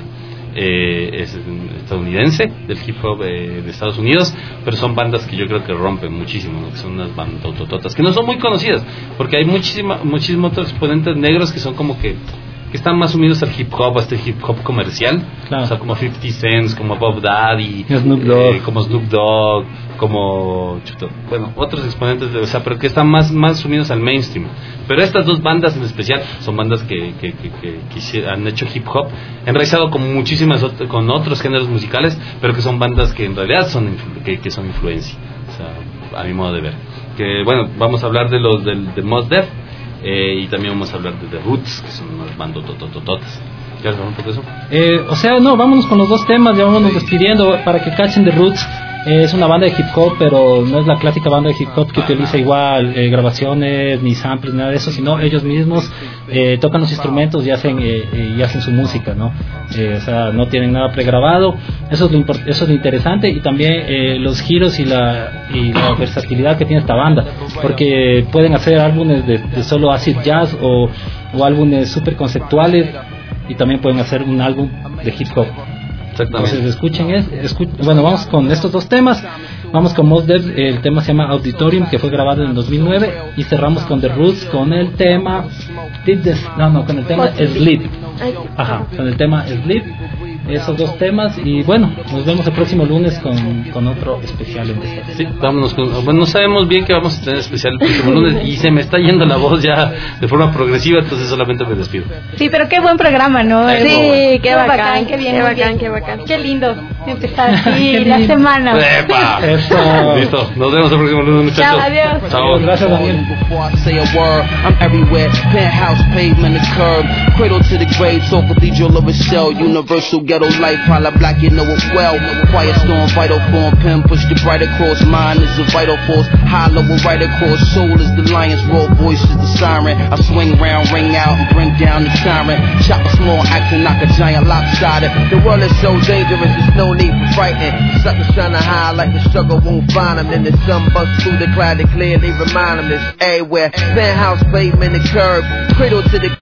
Eh, es estadounidense, del hip hop eh, de Estados Unidos, pero son bandas que yo creo que rompen muchísimo, ¿no? Que son unas bandas autototas, que no son muy conocidas, porque hay muchísima, muchísimos otros exponentes negros que son como que, que están más unidos al hip hop, a este hip hop comercial, Claro. o sea, como fifty Cent, como Bob Daddy, Snoop Dogg. eh, como Snoop Dogg, como chuto, bueno, otros exponentes, de, o sea, pero que están más, más unidos al mainstream. Pero estas dos bandas en especial son bandas que, que, que, que, que hici- han hecho hip hop, enraizado con muchísimas ot- con otros géneros musicales, pero que son bandas que en realidad son influ- que, que son influencia, o sea, a mi modo de ver. Que bueno, vamos a hablar de los del de Mos Def, eh, y también vamos a hablar de The Roots, que son unas bandas tototototas. ¿Quieres hablar un poco de eso? Eh, o sea, no, vámonos con los dos temas, ya vámonos despidiendo para que cachen The Roots. Eh, es una banda de hip hop, pero no es la clásica banda de hip hop que utiliza igual eh, grabaciones ni samples, nada de eso, sino ellos mismos eh, tocan los instrumentos y hacen eh, eh, y hacen su música, ¿no? Eh, o sea, no tienen nada pregrabado. Eso es lo import- eso es lo interesante, y también eh, los giros y la y la versatilidad que tiene esta banda, porque pueden hacer álbumes de, de solo acid jazz o, o álbumes súper conceptuales, y también pueden hacer un álbum de hip hop. Exactamente. Entonces escuchen, es, escu- bueno, vamos con estos dos temas. Vamos con Mos Def, el tema se llama Auditorium, que fue grabado en el dos mil nueve, y cerramos con The Roots con el tema Did This- no, no, con el tema Sleep. Ajá, con el tema Sleep. Esos dos temas, y bueno, nos vemos el próximo lunes con, con otro especial en Desert. Sí, vámonos con, bueno, no sabemos bien que vamos a tener especial el próximo lunes y se me está yendo la voz ya de forma progresiva, entonces solamente me despido. Sí, pero qué buen programa, ¿no? Sí, Muy- qué bacán, qué bien, qué muy bacán, bien. qué bacán. Qué lindo empezar así Qué la lindo. semana. ¡Epa! Eso. Listo, nos vemos el próximo lunes, muchachos. Chao, adiós. Chao. Gracias, Daniel. Before I say a word, I'm everywhere. Penthouse, pavement, the curb. Cradle to the grave, talk cathedral of a shell. Universal ghetto life, holla black, you know it well. Quiet storm, vital form, pen push the bright across. Mind is a vital force. Hollow will right across. Soul is the lion's raw voice is the siren. I swing round, ring out, and bring down the siren. Chop a small axe and knock a giant lopsided. The world is so dangerous, there's no need for frightening. Suckers trying to hide like the struggle won't find them. Then the sun busts through the cloud to clearly remind them it's everywhere. Penthouse, pavement, the curb. Cradle to the